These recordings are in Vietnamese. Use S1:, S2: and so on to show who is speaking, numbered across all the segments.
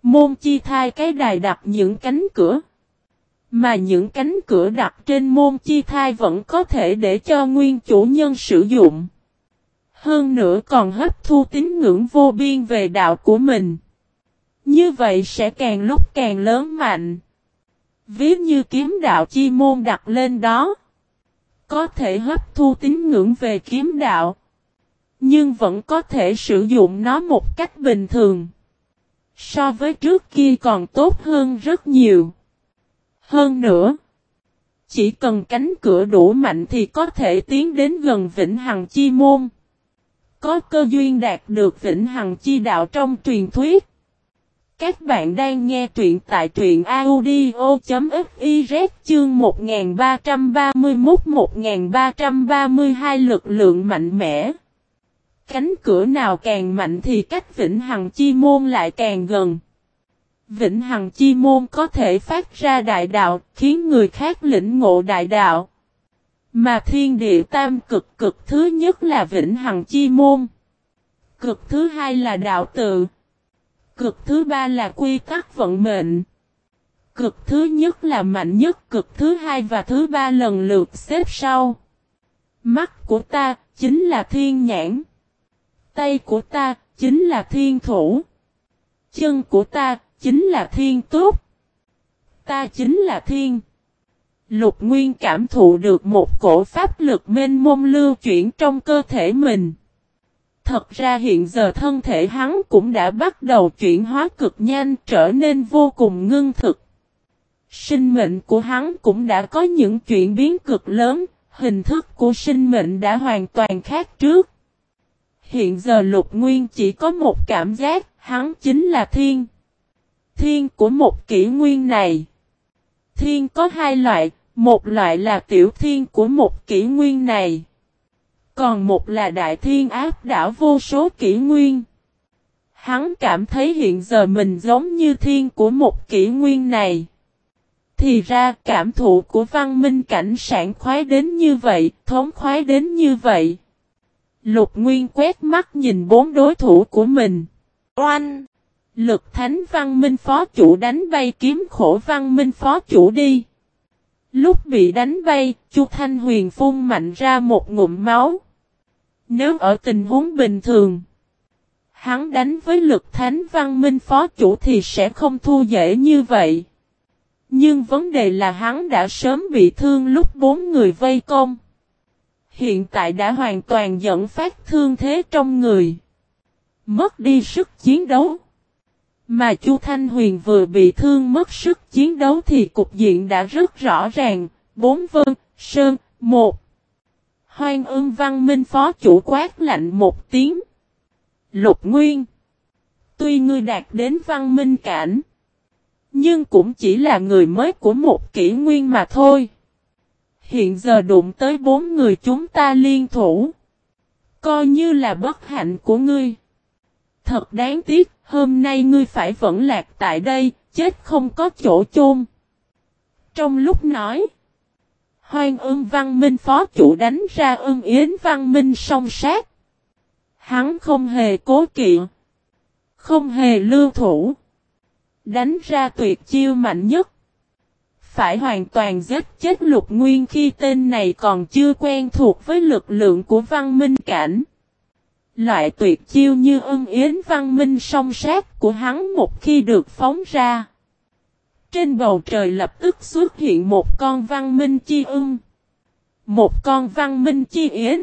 S1: Môn chi thai cái đài đặt những cánh cửa. Mà những cánh cửa đặt trên môn chi thai vẫn có thể để cho nguyên chủ nhân sử dụng. Hơn nữa còn hấp thu tín ngưỡng vô biên về đạo của mình. Như vậy sẽ càng lúc càng lớn mạnh. Ví như kiếm đạo chi môn đặt lên đó. Có thể hấp thu tín ngưỡng về kiếm đạo. Nhưng vẫn có thể sử dụng nó một cách bình thường. So với trước kia còn tốt hơn rất nhiều. Hơn nữa, chỉ cần cánh cửa đủ mạnh thì có thể tiến đến gần vĩnh hằng chi môn. Có cơ duyên đạt được vĩnh hằng chi đạo trong truyền thuyết. Các bạn đang nghe truyện tại truyện audio.fiz chương 1331-1332 lực lượng mạnh mẽ. Cánh cửa nào càng mạnh thì cách vĩnh hằng chi môn lại càng gần. Vĩnh hằng chi môn có thể phát ra đại đạo, khiến người khác lĩnh ngộ đại đạo. Mà thiên địa tam cực thứ nhất là vĩnh hằng chi môn. Cực thứ hai là đạo tự. Cực thứ ba là quy tắc vận mệnh. Cực thứ nhất là mạnh nhất, cực thứ hai và thứ ba lần lượt xếp sau. Mắt của ta chính là thiên nhãn. Tay của ta chính là thiên thủ. Chân của ta chính là thiên túc. Ta chính là thiên. Lục Nguyên cảm thụ được một cổ pháp lực mênh mông lưu chuyển trong cơ thể mình. Thật ra hiện giờ thân thể hắn cũng đã bắt đầu chuyển hóa cực nhanh, trở nên vô cùng ngưng thực. Sinh mệnh của hắn cũng đã có những chuyển biến cực lớn, hình thức của sinh mệnh đã hoàn toàn khác trước. Hiện giờ Lục Nguyên chỉ có một cảm giác, hắn chính là thiên. Thiên của một kỷ nguyên này. Thiên có hai loại, một loại là tiểu thiên của một kỷ nguyên này. Còn một là đại thiên áp đảo vô số kỷ nguyên. Hắn cảm thấy hiện giờ mình giống như thiên của một kỷ nguyên này. Thì ra cảm thụ của văn minh cảnh sảng khoái đến như vậy, thống khoái đến như vậy. Lục Nguyên quét mắt nhìn bốn đối thủ của mình. Oanh! Lực thánh văn minh phó chủ đánh bay kiếm khổ văn minh phó chủ đi. Lúc bị đánh bay, Chu Thanh Huyền phun mạnh ra một ngụm máu. Nếu ở tình huống bình thường, hắn đánh với lực thánh văn minh phó chủ thì sẽ không thua dễ như vậy. Nhưng vấn đề là hắn đã sớm bị thương lúc bốn người vây công. Hiện tại đã hoàn toàn dẫn phát thương thế trong người. Mất đi sức chiến đấu. Mà Chu Thanh Huyền vừa bị thương mất sức chiến đấu thì cục diện đã rất rõ ràng. 4 Vân, Sơn, 1. Hoan Ưng văn minh phó chủ quát lạnh một tiếng. Lục Nguyên. Tuy ngươi đạt đến văn minh cảnh, nhưng cũng chỉ là người mới của một kỷ nguyên mà thôi. Hiện giờ đụng tới 4 người chúng ta liên thủ. Coi như là bất hạnh của ngươi. Thật đáng tiếc, hôm nay ngươi phải vẫn lạc tại đây, chết không có chỗ chôn. Trong lúc nói, Hoan Ưng văn minh phó chủ đánh ra Ưng Yến văn minh song sát. Hắn không hề cố kỵ, không hề lưu thủ. Đánh ra tuyệt chiêu mạnh nhất. Phải hoàn toàn giết chết Lục Nguyên khi tên này còn chưa quen thuộc với lực lượng của văn minh cảnh. Loại tuyệt chiêu như Ưng Yến văn minh song sát của hắn một khi được phóng ra. Trên bầu trời lập tức xuất hiện một con văn minh chi ưng. Một con văn minh chi yến.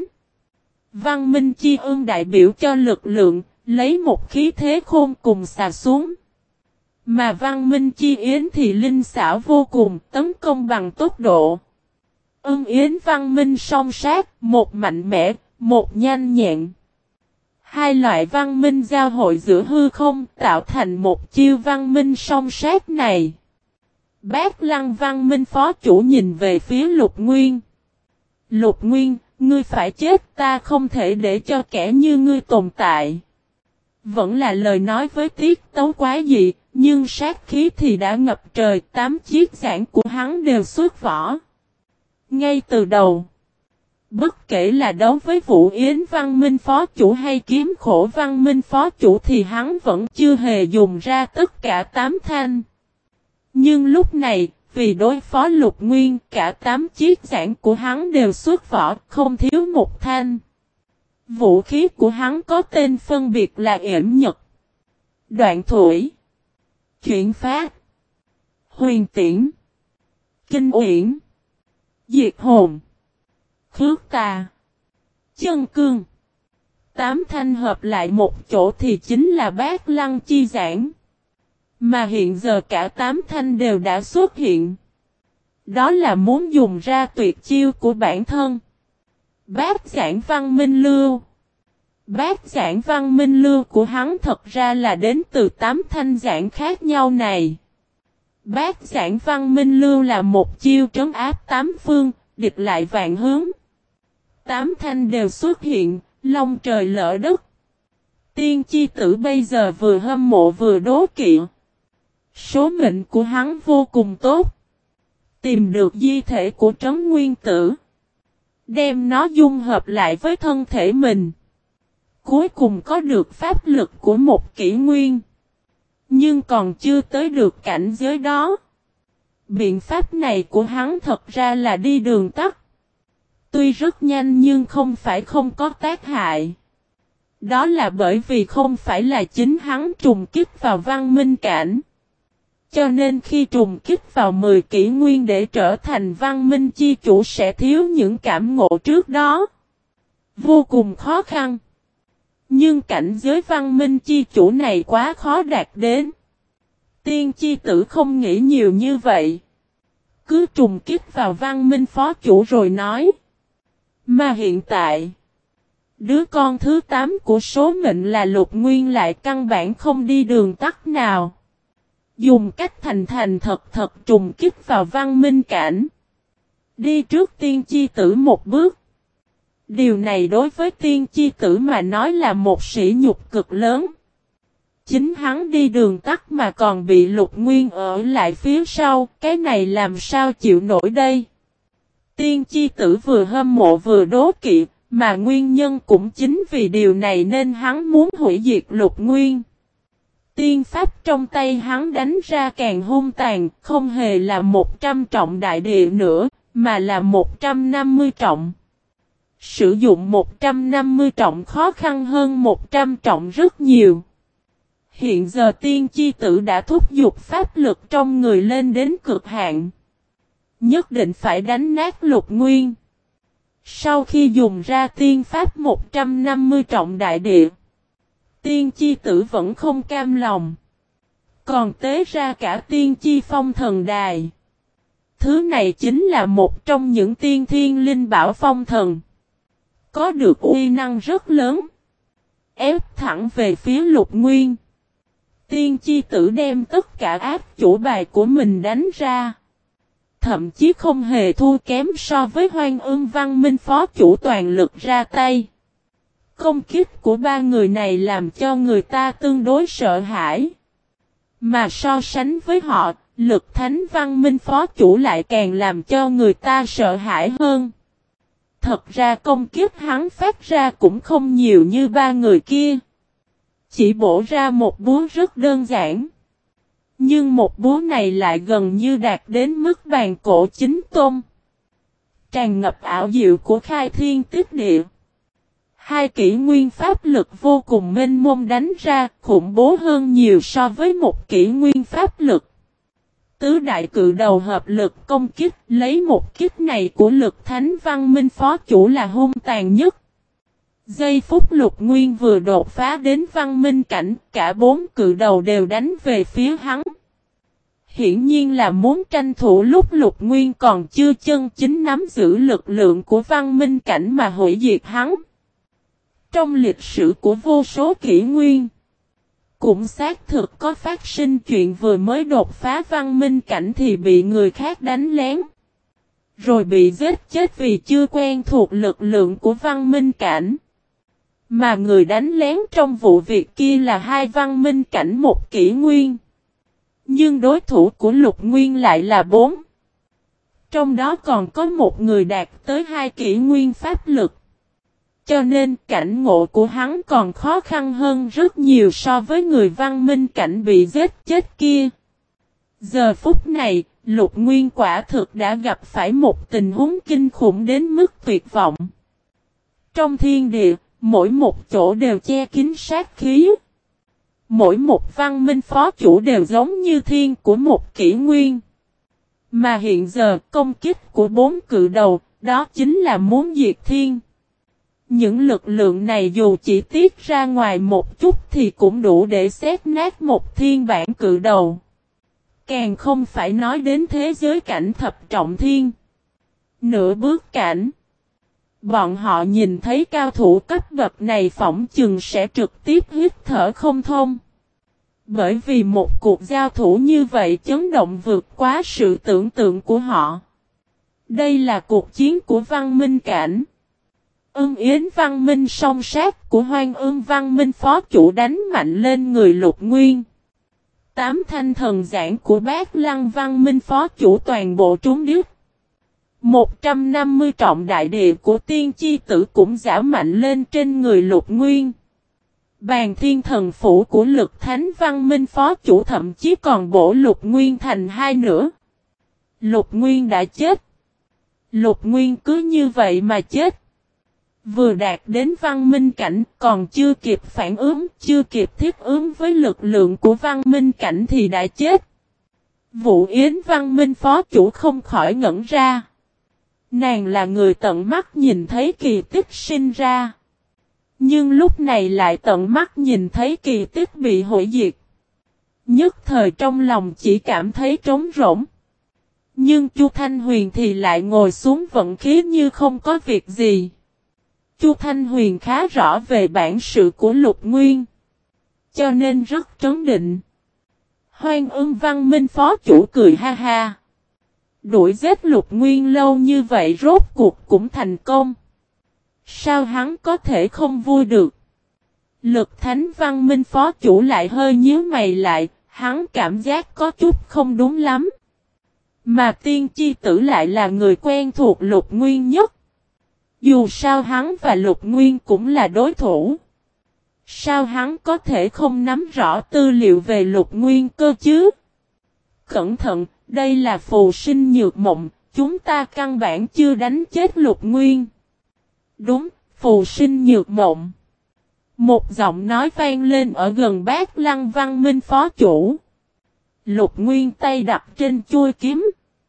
S1: Văn minh chi ưng đại biểu cho lực lượng, lấy một khí thế khôn cùng xà xuống. Mà văn minh chi yến thì linh xảo vô cùng, tấn công bằng tốc độ. Ưng yến văn minh song sát, một mạnh mẽ, một nhanh nhẹn. Hai loại văn minh giao hội giữa hư không tạo thành một chiêu văn minh song sát này. Bát Lăng văn minh phó chủ nhìn về phía Lục Nguyên. Lục Nguyên, ngươi phải chết, ta không thể để cho kẻ như ngươi tồn tại. Vẫn là lời nói với tiết tấu quá dị, nhưng sát khí thì đã ngập trời, 8 chiếc giảng của hắn đều xuất vỏ. Ngay từ đầu, Bất kể là đấu với Vũ Yến Văn Minh phó chủ hay Kiếm Khổ Văn Minh phó chủ thì hắn vẫn chưa hề dùng ra tất cả 8 thanh. Nhưng lúc này, vì đối phó Lục Nguyên, cả 8 chiếc giản của hắn đều xuất vỏ, không thiếu một thanh. Vũ khí của hắn có tên phân biệt là Yểm Nhật, Đoạn Thủy, Chuyển Phát, Huyền Tiễn, Kinh Uyển, Diệt Hồn, Khước Tà, Chân Cương. 8 thanh hợp lại một chỗ thì chính là Bát Lăng Chi Giản. Mà hiện giờ cả 8 thanh đều đã xuất hiện. Đó là muốn dùng ra tuyệt chiêu của bản thân. Bát Giản Văn Minh Lưu. Bát Giản Văn Minh Lưu của hắn thật ra là đến từ 8 thanh giản khác nhau này. Bát Giản Văn Minh Lưu là một chiêu trấn áp 8 phương, địch lại vạn hướng. 8 thanh đều xuất hiện, long trời lỡ đất. Tiên Chi Tử bây giờ vừa hâm mộ vừa đố kỵ. Số mệnh của hắn vô cùng tốt. Tìm được di thể của Trấn Nguyên Tử. Đem nó dung hợp lại với thân thể mình. Cuối cùng có được pháp lực của một kỷ nguyên. Nhưng còn chưa tới được cảnh giới đó. Biện pháp này của hắn thật ra là đi đường tắt. Tuy rất nhanh nhưng không phải không có tác hại. Đó là bởi vì không phải là chính hắn trùng kích vào văn minh cảnh. Cho nên khi trùng kích vào 10 kỷ nguyên để trở thành văn minh chi chủ sẽ thiếu những cảm ngộ trước đó. Vô cùng khó khăn. Nhưng cảnh giới văn minh chi chủ này quá khó đạt đến. Tiên Chi Tử không nghĩ nhiều như vậy. Cứ trùng kích vào văn minh phó chủ rồi nói. Mà hiện tại, đứa con thứ 8 của số mệnh là Lục Nguyên lại căn bản không đi đường tắt nào. Dùng cách thành thật trùng kích vào văn minh cảnh. Đi trước Tiên Chi Tử một bước. Điều này đối với Tiên Chi Tử mà nói là một sỉ nhục cực lớn. Chính hắn đi đường tắt mà còn bị Lục Nguyên ở lại phía sau, cái này làm sao chịu nổi đây? Tiên Chi Tử vừa hâm mộ vừa đố kỵ, mà nguyên nhân cũng chính vì điều này nên hắn muốn hủy diệt Lục Nguyên. Tiên pháp trong tay hắn đánh ra càng hung tàn, không hề là 100 trọng đại địa nữa, mà là 150 trọng. Sử dụng 150 trọng khó khăn hơn 100 trọng rất nhiều. Hiện giờ Tiên Chi Tử đã thúc giục pháp lực trong người lên đến cực hạn. Nhất định phải đánh nát Lục Nguyên. Sau khi dùng ra tiên pháp 150 trọng đại địa, Tiên Chi Tử vẫn không cam lòng. Còn tế ra cả Tiên Chi Phong Thần Đài. Thứ này chính là một trong những tiên thiên linh bảo phong thần. Có được uy năng rất lớn. Ép thẳng về phía Lục Nguyên. Tiên Chi Tử đem tất cả ác chủ bài của mình đánh ra. Thậm chí không hề thua kém so với Hoang Ưng Văn Minh phó chủ toàn lực ra tay. Công kích của ba người này làm cho người ta tương đối sợ hãi. Mà so sánh với họ, Lực Thánh Văn Minh phó chủ lại càng làm cho người ta sợ hãi hơn. Thật ra công kích hắn phát ra cũng không nhiều như ba người kia. Chỉ bổ ra một búa rất đơn giản. Nhưng một búa này lại gần như đạt đến mức bàn cổ chính tôn. Tràn ngập ảo diệu của khai thiên tích địa. Hai kỷ nguyên pháp lực vô cùng mênh mông đánh ra, khủng bố hơn nhiều so với một kỷ nguyên pháp lực. Tứ đại cự đầu hợp lực công kích, lấy một kích này của Lực Thánh Văn Minh phó chủ là hung tàn nhất. Giây phút Lục Nguyên vừa đột phá đến văn minh cảnh, cả 4 cự đầu đều đánh về phía hắn. Hiển nhiên là muốn tranh thủ lúc Lục Nguyên còn chưa chân chính nắm giữ lực lượng của văn minh cảnh mà hủy diệt hắn. Trong lịch sử của vô số kỷ nguyên, cũng xác thực có phát sinh chuyện vừa mới đột phá văn minh cảnh thì bị người khác đánh lén. Rồi bị giết chết vì chưa quen thuộc lực lượng của văn minh cảnh. Mà người đánh lén trong vụ việc kia là 2 văn minh cảnh 1 kỷ nguyên. Nhưng đối thủ của Lục Nguyên lại là 4. Trong đó còn có một người đạt tới 2 kỷ nguyên pháp lực. Cho nên cảnh ngộ của hắn còn khó khăn hơn rất nhiều so với người văn minh cảnh bị giết chết kia. Giờ phút này, Lục Nguyên quả thực đã gặp phải một tình huống kinh khủng đến mức tuyệt vọng. Trong thiên địa, mỗi một chỗ đều che kín sát khí. Mỗi một văn minh phó chủ đều giống như thiên của một kỷ nguyên. Mà hiện giờ công kích của 4 cự đầu, đó chính là muốn diệt thiên. Những lực lượng này dù chỉ tiết ra ngoài một chút thì cũng đủ để xé nát một thiên bản cự đầu. Càng không phải nói đến thế giới cảnh thập trọng thiên. Nửa bước cảnh. Bọn họ nhìn thấy cao thủ cấp bậc này phỏng chừng sẽ trực tiếp hít thở không thông. Bởi vì một cuộc giao thủ như vậy chấn động vượt quá sự tưởng tượng của họ. Đây là cuộc chiến của văn minh cảnh. Ưng Yến văn minh song sát của Hoang Ưng văn minh phó chủ đánh mạnh lên người Lục Nguyên. 8 thanh thần giảng của Bát Lăng văn minh phó chủ toàn bộ trúng đích. 150 trọng đại địa của tiên chi tử cũng giả mạnh lên trên người Lục Nguyên. Bàn thiên thần phủ của Lực Thánh văn minh phó chủ thậm chí còn bổ Lục Nguyên thành 2 nửa. Lục Nguyên đã chết. Lục Nguyên cứ như vậy mà chết. Vừa đạt đến văn minh cảnh còn chưa kịp phản ứng, chưa kịp thích ứng với lực lượng của văn minh cảnh thì đã chết. Vũ Yến văn minh phó chủ không khỏi ngẩn ra. Nàng là người tận mắt nhìn thấy kỳ tích sinh ra. Nhưng lúc này lại tận mắt nhìn thấy kỳ tích bị hủy diệt. Nhất thời trong lòng chỉ cảm thấy trống rỗng. Nhưng Chu Thanh Huyền thì lại ngồi xuống vận khí như không có việc gì. Chu Thanh Huyền khá rõ về bản sự của Lục Nguyên. Cho nên rất trấn định. Hoang Ưng văn minh phó chủ cười ha ha. Đuổi giết Lục Nguyên lâu như vậy rốt cuộc cũng thành công. Sao hắn có thể không vui được? Lực Thánh văn minh phó chủ lại hơi nhíu mày lại, hắn cảm giác có chút không đúng lắm. Mà tiên chi tử lại là người quen thuộc Lục Nguyên nhất. Dù sao hắn và Lục Nguyên cũng là đối thủ. Sao hắn có thể không nắm rõ tư liệu về Lục Nguyên cơ chứ? Cẩn thận, đây là phù sinh nhược mộng, chúng ta căn bản chưa đánh chết Lục Nguyên. Đúng, phù sinh nhược mộng. Một giọng nói vang lên ở gần Bát Lăng văn minh phó chủ. Lục Nguyên tay đặt trên chuôi kiếm.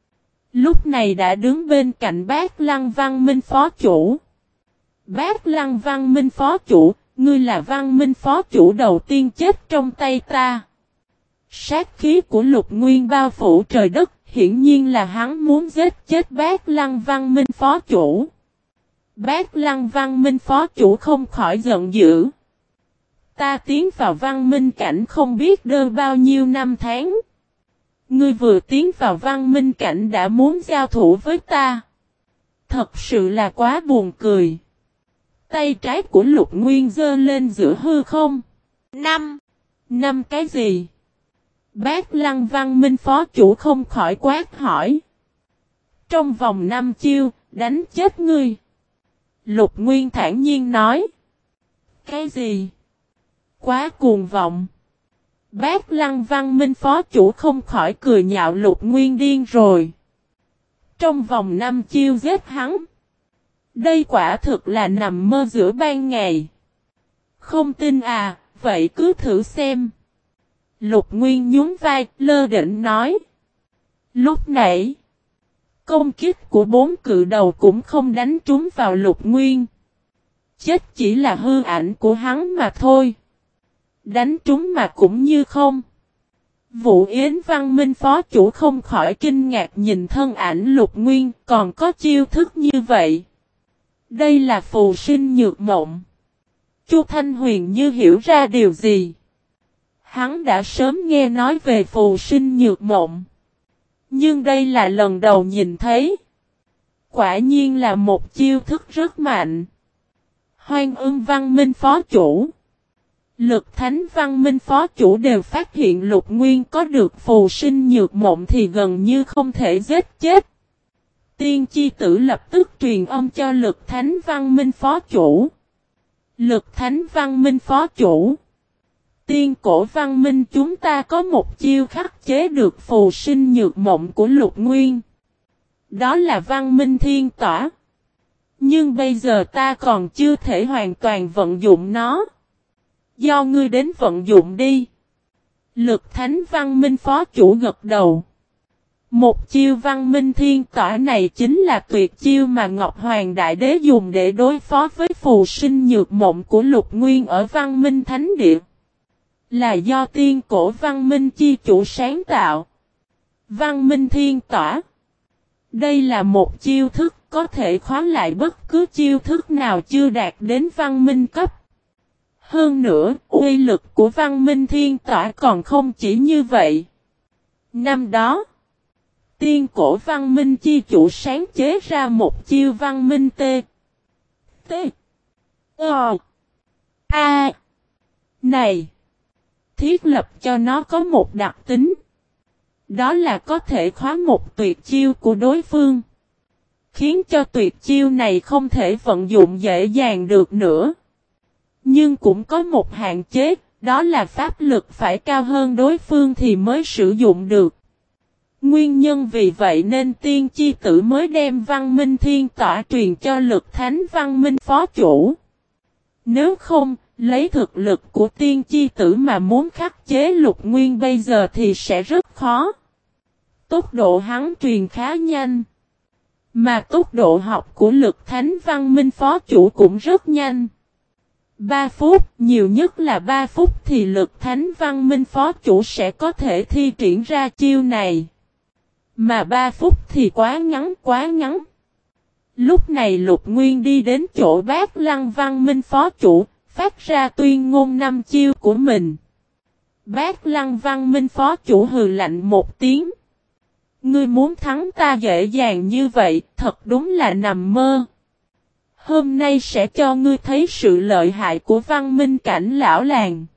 S1: Lúc này đã đứng bên cạnh Bát Lăng văn minh phó chủ. Bát Lăng văn minh phó chủ, ngươi là văn minh phó chủ đầu tiên chết trong tay ta. Sát khí của Lục Nguyên bao phủ trời đất, hiển nhiên là hắn muốn giết chết Bát Lăng văn minh phó chủ. Bát Lăng văn minh phó chủ không khỏi giận dữ. Ta tiến vào văn minh cảnh không biết đơ bao nhiêu năm tháng. Ngươi vừa tiến vào văn minh cảnh đã muốn giao thủ với ta. Thật sự là quá buồn cười. Tay trái của Lục Nguyên giơ lên giữa hư không. Năm cái gì? Bát Lăng văn minh phó chủ không khỏi quát hỏi. Trong vòng 5 chiêu, đánh chết ngươi. Lục Nguyên thản nhiên nói. Cái gì? Quá cuồng vọng. Bát Lăng văn minh phó chủ không khỏi cười nhạo Lục Nguyên điên rồi. Trong vòng 5 chiêu giết hắn. Đây quả thực là nằm mơ giữa ban ngày. Không tin à, vậy cứ thử xem. Lục Nguyên nhún vai, lơ đễnh nói. Lúc nãy, công kích của 4 cự đầu cũng không đánh trúng vào Lục Nguyên. Chết chỉ là hư ảnh của hắn mà thôi. Đánh trúng mà cũng như không. Vũ Yến văn minh phó chủ không khỏi kinh ngạc nhìn thân ảnh Lục Nguyên còn có chiêu thức như vậy. Đây là phù sinh nhược mộng. Chu Thanh Huyền như hiểu ra điều gì. Hắn đã sớm nghe nói về phù sinh nhược mộng. Nhưng đây là lần đầu nhìn thấy. Quả nhiên là một chiêu thức rất mạnh. Hoang Ưng văn minh phó chủ. Lực Thánh văn minh phó chủ đều phát hiện Lục Nguyên có được phù sinh nhược mộng thì gần như không thể giết chết. Tiên chi tử lập tức truyền âm cho Lực Thánh Văn Minh phó chủ. Lực Thánh Văn Minh phó chủ. Tiên cổ văn minh chúng ta có một chiêu khắc chế được phù sinh nhược mộng của Lục Nguyên. Đó là văn minh thiên tỏa. Nhưng bây giờ ta còn chưa thể hoàn toàn vận dụng nó. Do ngươi đến vận dụng đi. Lực Thánh Văn Minh phó chủ gật đầu. Một chiêu văn minh thiên tỏa này chính là tuyệt chiêu mà Ngọc Hoàng Đại Đế dùng để đối phó với phù sinh nhược mộng của Lục Nguyên ở văn minh thánh địa. Là do tiên cổ văn minh chi chủ sáng tạo. Văn minh thiên tỏa. Đây là một chiêu thức có thể khóa lại bất cứ chiêu thức nào chưa đạt đến văn minh cấp. Hơn nữa, uy lực của văn minh thiên tỏa còn không chỉ như vậy. Năm đó, tiên cổ văn minh chi chủ sáng chế ra một chiêu văn minh T. Này, thiết lập cho nó có một đặc tính. Đó là có thể khóa một tuyệt chiêu của đối phương. Khiến cho tuyệt chiêu này không thể vận dụng dễ dàng được nữa. Nhưng cũng có một hạn chế, đó là pháp lực phải cao hơn đối phương thì mới sử dụng được. Nguyên nhân vì vậy nên tiên chi tử mới đem văn minh thiên tỏa truyền cho Lực Thánh Văn Minh phó chủ. Nếu không, lấy thực lực của tiên chi tử mà muốn khắc chế Lục Nguyên bây giờ thì sẽ rất khó. Tốc độ hắn truyền khá nhanh. Mà tốc độ học của Lực Thánh Văn Minh phó chủ cũng rất nhanh. 3 phút, nhiều nhất là 3 phút thì Lực Thánh Văn Minh phó chủ sẽ có thể thi triển ra chiêu này. Mà 3 phút thì quá ngắn quá ngắn. Lúc này Lục Nguyên đi đến chỗ Bát Lăng Văn Minh phó chủ, phát ra tuyên ngôn 5 chiêu của mình. Bát Lăng Văn Minh phó chủ hừ lạnh một tiếng. Ngươi muốn thắng ta dễ dàng như vậy, thật đúng là nằm mơ. Hôm nay sẽ cho ngươi thấy sự lợi hại của văn minh cảnh lão làng.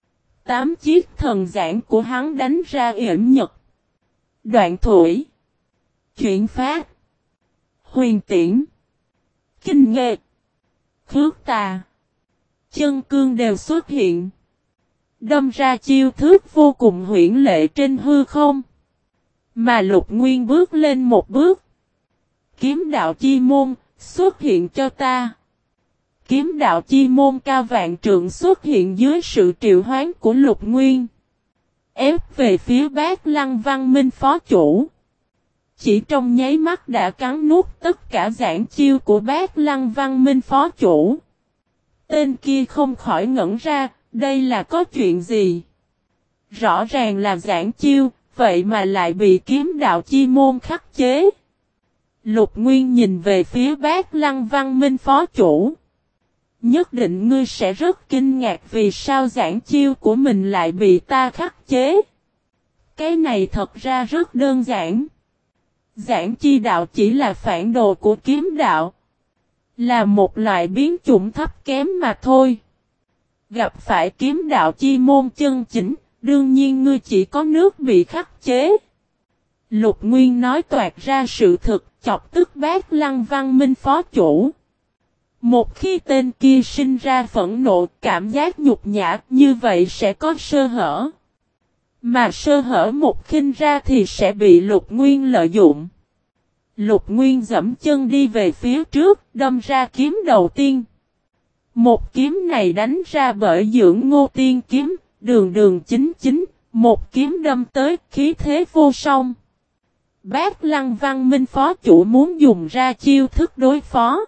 S1: 8 chiếc thần giản của hắn đánh ra yểm nhật. Đoạn thủy. Chuyển phát. Huyền tiễn. Kinh nghệ. Khước tà. Chân cương đều xuất hiện. Đâm ra chiêu thức vô cùng huyễn lệ trên hư không. Mà Lục Nguyên bước lên một bước. Kiếm đạo chi môn, xuất hiện cho ta. Kiếm đạo chi môn cao vạn trượng xuất hiện dưới sự triệu hoán của Lục Nguyên. Ép về phía Bát Lăng Văn Minh phó chủ. Chỉ trong nháy mắt đã cắn nuốt tất cả giản chiêu của Bát Lăng Văn Minh phó chủ. Tên kia không khỏi ngẩn ra, đây là có chuyện gì? Rõ ràng là giản chiêu, vậy mà lại bị kiếm đạo chi môn khắc chế. Lục Nguyên nhìn về phía Bát Lăng Văn Minh phó chủ. Nhất định ngươi sẽ rất kinh ngạc vì sao giản chiêu của mình lại bị ta khắc chế. Cái này thật ra rất đơn giản. Giản chi đạo chỉ là phản đồ của kiếm đạo. Là một loại biến chủng thấp kém mà thôi. Gặp phải kiếm đạo chi môn chân chính, đương nhiên ngươi chỉ có nước bị khắc chế. Lục Nguyên nói toạc ra sự thực, chọc tức Bát Lăng Văn Minh phó chủ. Một khi tên kia sinh ra phẫn nộ, cảm giác nhục nhã, như vậy sẽ có sơ hở. Mà sơ hở một khinh ra thì sẽ bị Lục Nguyên lợi dụng. Lục Nguyên dẫm chân đi về phía trước, đâm ra kiếm đầu tiên. Một kiếm này đánh ra bởi Dưỡng Ngô Tiên kiếm, đường đường chính chính, một kiếm đâm tới, khí thế vô song. Bát Lăng Văn Minh phó chủ muốn dùng ra chiêu thức đối phó.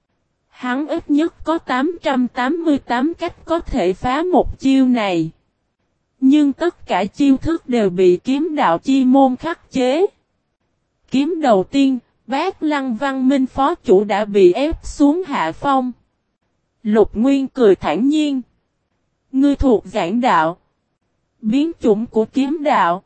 S1: Hắn ít nhất có 888 cách có thể phá một chiêu này. Nhưng tất cả chiêu thức đều bị kiếm đạo chi môn khắc chế. Kiếm đầu tiên, Bát Lăng Văn Minh phó chủ đã bị ép xuống hạ phong. Lục Nguyên cười thản nhiên. Ngươi thuộc giản đạo. Biến chủng của kiếm đạo.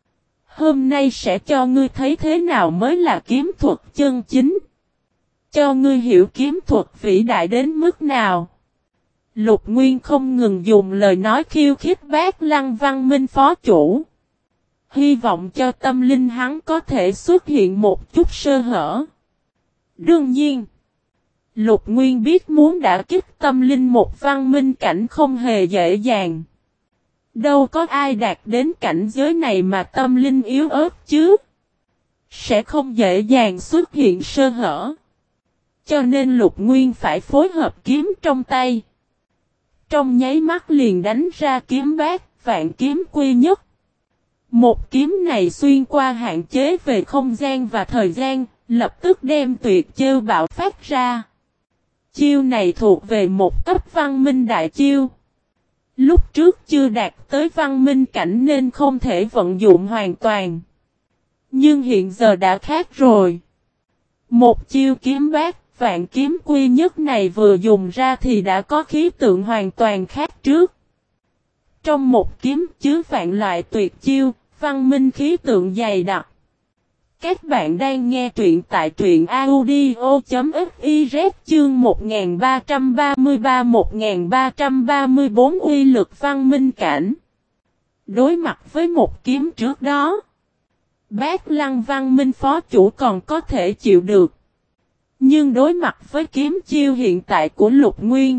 S1: Hôm nay sẽ cho ngươi thấy thế nào mới là kiếm thuật chân chính. Cho ngươi hiểu kiếm thuật vĩ đại đến mức nào. Lục Nguyên không ngừng dùng lời nói khiêu khích Bát Lăng Văn Minh phó chủ. Hy vọng cho tâm linh hắn có thể xuất hiện một chút sơ hở. Đương nhiên, Lục Nguyên biết muốn đả kích tâm linh một văn minh cảnh không hề dễ dàng. Đâu có ai đạt đến cảnh giới này mà tâm linh yếu ớt chứ. Sẽ không dễ dàng xuất hiện sơ hở. Cho nên Lục Nguyên phải phối hợp kiếm trong tay. Trong nháy mắt liền đánh ra kiếm bát, vạn kiếm quy nhất. Một kiếm này xuyên qua hạn chế về không gian và thời gian, lập tức đem tuyệt chiêu bạo phát ra. Chiêu này thuộc về một cấp văn minh đại chiêu. Lúc trước chưa đạt tới văn minh cảnh nên không thể vận dụng hoàn toàn. Nhưng hiện giờ đã khác rồi. Một chiêu kiếm bát, vạn kiếm quy nhất này vừa dùng ra thì đã có khí tượng hoàn toàn khác trước. Trong một kiếm chứa vạn loại tuyệt chiêu, văn minh khí tượng dày đặc. Các bạn đang nghe truyện tại truyện audio.fiz chương 1333-1334 uy lực văn minh cảnh. Đối mặt với một kiếm trước đó, Bát Lăng văn minh phó chủ còn có thể chịu được. Nhưng đối mặt với kiếm chiêu hiện tại của Lục Nguyên,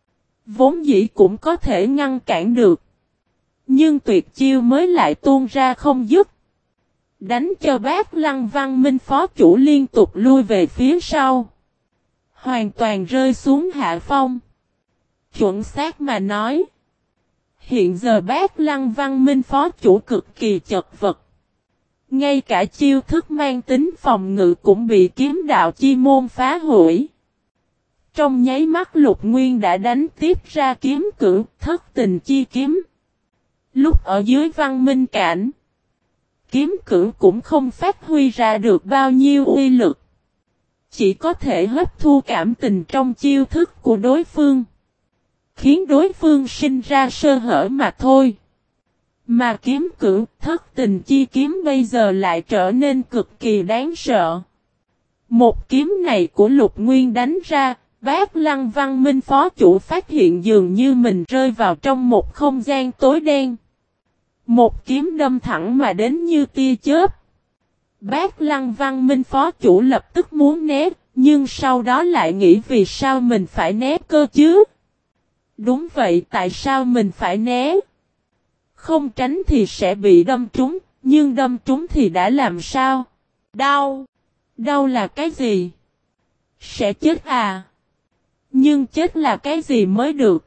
S1: vốn dĩ cũng có thể ngăn cản được. Nhưng tuyệt chiêu mới lại tuôn ra không dứt. Đánh cho Bát Lăng văn minh phó chủ liên tục lui về phía sau. Hoàn toàn rơi xuống hạ phong. Chuẩn xác mà nói, hiện giờ Bát Lăng văn minh phó chủ cực kỳ chật vật. Ngay cả chiêu thức mang tính phòng ngự cũng bị kiếm đạo chi môn phá hủy. Trong nháy mắt Lục Nguyên đã đánh tiếp ra kiếm cửu thất tình chi kiếm. Lúc ở dưới văn minh cảnh, kiếm cửu cũng không phát huy ra được bao nhiêu uy lực. Chỉ có thể hấp thu cảm tình trong chiêu thức của đối phương, khiến đối phương sinh ra sơ hở mà thôi. Mà kiếm cửu thất tình chi kiếm bây giờ lại trở nên cực kỳ đáng sợ. Một kiếm này của Lục Nguyên đánh ra, Bát Lăng văn minh phó chủ phát hiện dường như mình rơi vào trong một không gian tối đen. Một kiếm đâm thẳng mà đến như tia chớp. Bát Lăng văn minh phó chủ lập tức muốn né, nhưng sau đó lại nghĩ vì sao mình phải né cơ chứ? Đúng vậy, tại sao mình phải né? Không tránh thì sẽ bị đâm trúng, nhưng đâm trúng thì đã làm sao? Đau. Đau là cái gì? Sẽ chết à? Nhưng chết là cái gì mới được?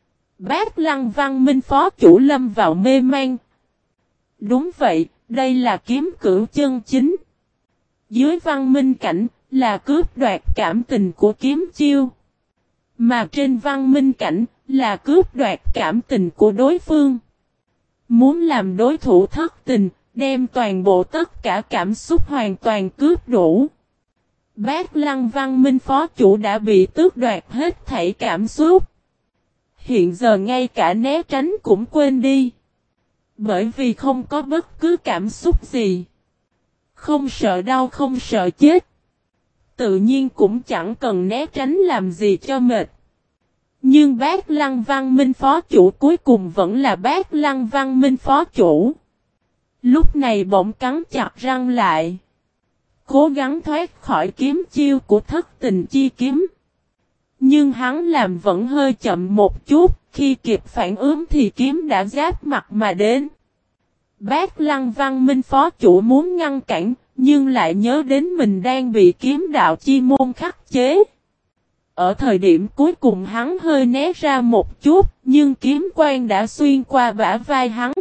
S1: Bát Lăng văn minh phó chủ lâm vào mê man. Đúng vậy, đây là kiếm cửu chân chính. Dưới văn minh cảnh là cướp đoạt cảm tình của kiếm chiêu. Mà trên văn minh cảnh là cướp đoạt cảm tình của đối phương. Muốn làm đối thủ thất tình, đem toàn bộ tất cả cảm xúc hoàn toàn cướp đủ. Bát Lăng văn minh phó chủ đã bị tước đoạt hết thảy cảm xúc. Hiện giờ ngay cả né tránh cũng quên đi. Bởi vì không có bất cứ cảm xúc gì. Không sợ đau, không sợ chết. Tự nhiên cũng chẳng cần né tránh làm gì cho mệt. Nhưng Bát Lăng văn minh phó chủ cuối cùng vẫn là Bát Lăng văn minh phó chủ. Lúc này bỗng cắn chặt răng lại. Cố gắng thoát khỏi kiếm chiêu của thất tình chi kiếm. Nhưng hắn làm vẫn hơi chậm một chút, khi kịp phản ứng thì kiếm đã giáp mặt mà đến. Bát Lăng văn minh phó chủ muốn ngăn cản, nhưng lại nhớ đến mình đang bị kiếm đạo chi môn khắc chế. Ở thời điểm cuối cùng hắn hơi né ra một chút, nhưng kiếm quang đã xuyên qua bả vai hắn.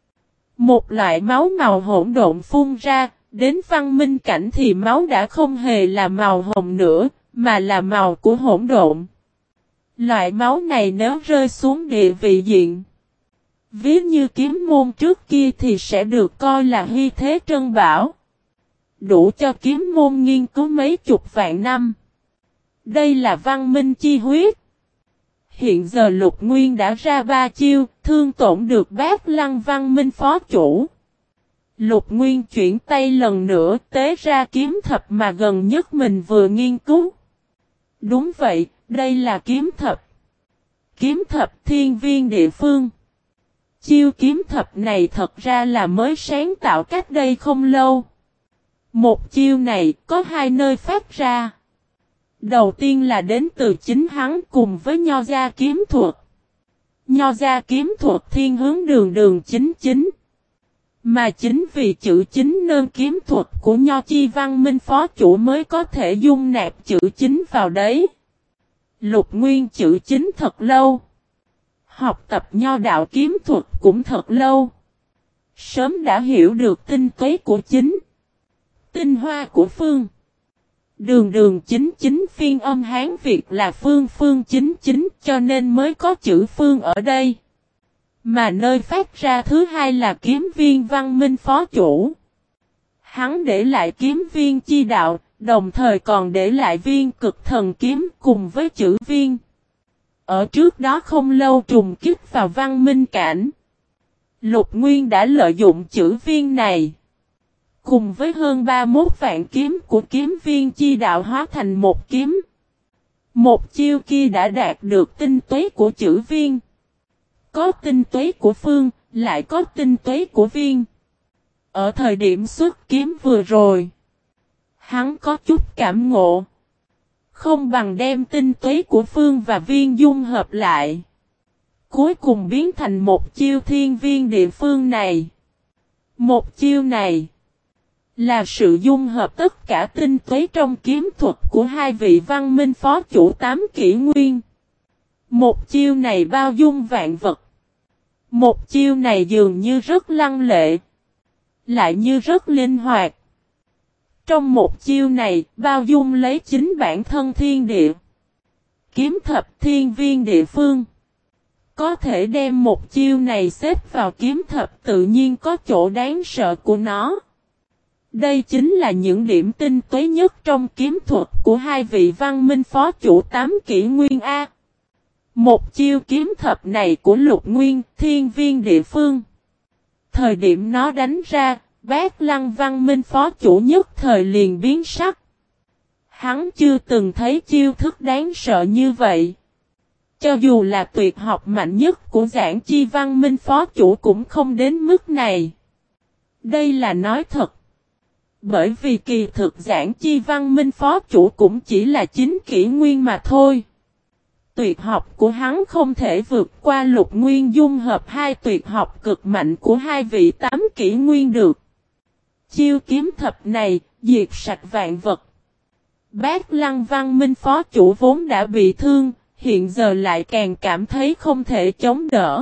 S1: Một loại máu màu hỗn độn phun ra, đến văn minh cảnh thì máu đã không hề là màu hồng nữa, mà là màu của hỗn độn. Loại máu này nếu rơi xuống địa vị diện, ví như kiếm môn trước kia thì sẽ được coi là hy thế trân bảo. Đủ cho kiếm môn nghiên cứu mấy chục vạn năm. Đây là văn minh chi huyết. Hiện giờ Lục Nguyên đã ra 3 chiêu, thương tổn được Bát Lăng văn minh phó chủ. Lục Nguyên chuyển tay lần nữa tế ra kiếm thập mà gần nhất mình vừa nghiên cứu. Đúng vậy, đây là kiếm thập. Kiếm thập thiên viên địa phương. Chiêu kiếm thập này thật ra là mới sáng tạo cách đây không lâu. Một chiêu này có 2 nơi phát ra. Đầu tiên là đến từ chính hắn cùng với Nho gia kiếm thuật. Nho gia kiếm thuật thiên hướng đường đường chính chính. Mà chính vì chữ chính nên kiếm thuật của Nho chi văn minh phó chủ mới có thể dung nạp chữ chính vào đấy. Lục Nguyên chữ chính thật lâu. Học tập Nho đạo kiếm thuật cũng thật lâu. Sớm đã hiểu được tinh túy của chính. Tinh hoa của phương. Đường đường chính chính phiên âm Hán Việt là phương phương chính chính cho nên mới có chữ phương ở đây. Mà nơi phát ra thứ hai là kiếm viên văn minh phó chủ. Hắn để lại kiếm viên chi đạo, đồng thời còn để lại viên cực thần kiếm cùng với chữ viên. Ở trước đó không lâu trùng kích vào văn minh cảnh. Lục Nguyên đã lợi dụng chữ viên này. Cùng với hơn 31 vạn kiếm của kiếm viên chi đạo hóa thành một kiếm. Một chiêu kia đã đạt được tinh túy của chữ viên. Có tinh túy của phương, lại có tinh túy của viên. Ở thời điểm xuất kiếm vừa rồi, hắn có chút cảm ngộ. Không bằng đem tinh túy của phương và viên dung hợp lại. Cuối cùng biến thành một chiêu thiên viên địa phương này. Một chiêu này là sự dung hợp tất cả tinh túy trong kiếm thuật của hai vị văn minh phó chủ 8 kỷ nguyên. Một chiêu này bao dung vạn vật. Một chiêu này dường như rất lăng lệ, lại như rất linh hoạt. Trong một chiêu này, bao dung lấy chính bản thân thiên địa. Kiếm thập thiên viên địa phương. Có thể đem một chiêu này xếp vào kiếm thập tự nhiên có chỗ đáng sợ của nó. Đây chính là những điểm tinh túy nhất trong kiếm thuật của hai vị văn minh phó chủ 8 kỷ nguyên A. Một chiêu kiếm thập này của Lục Nguyên, thiên viên địa phương. Thời điểm nó đánh ra, Bát Lăng văn minh phó chủ nhất thời liền biến sắc. Hắn chưa từng thấy chiêu thức đáng sợ như vậy. Cho dù là tuyệt học mạnh nhất của Giảng Chi văn minh phó chủ cũng không đến mức này. Đây là nói thật. Bởi vì kỳ thực Giảng Chi văn minh phó chủ cũng chỉ là 9 kỷ nguyên mà thôi. Tuyệt học của hắn không thể vượt qua Lục Nguyên dung hợp hai tuyệt học cực mạnh của hai vị 8 kỷ nguyên được. Chiêu kiếm thập này, diệt sạch vạn vật. Bát Lăng văn minh phó chủ vốn đã bị thương, hiện giờ lại càng cảm thấy không thể chống đỡ.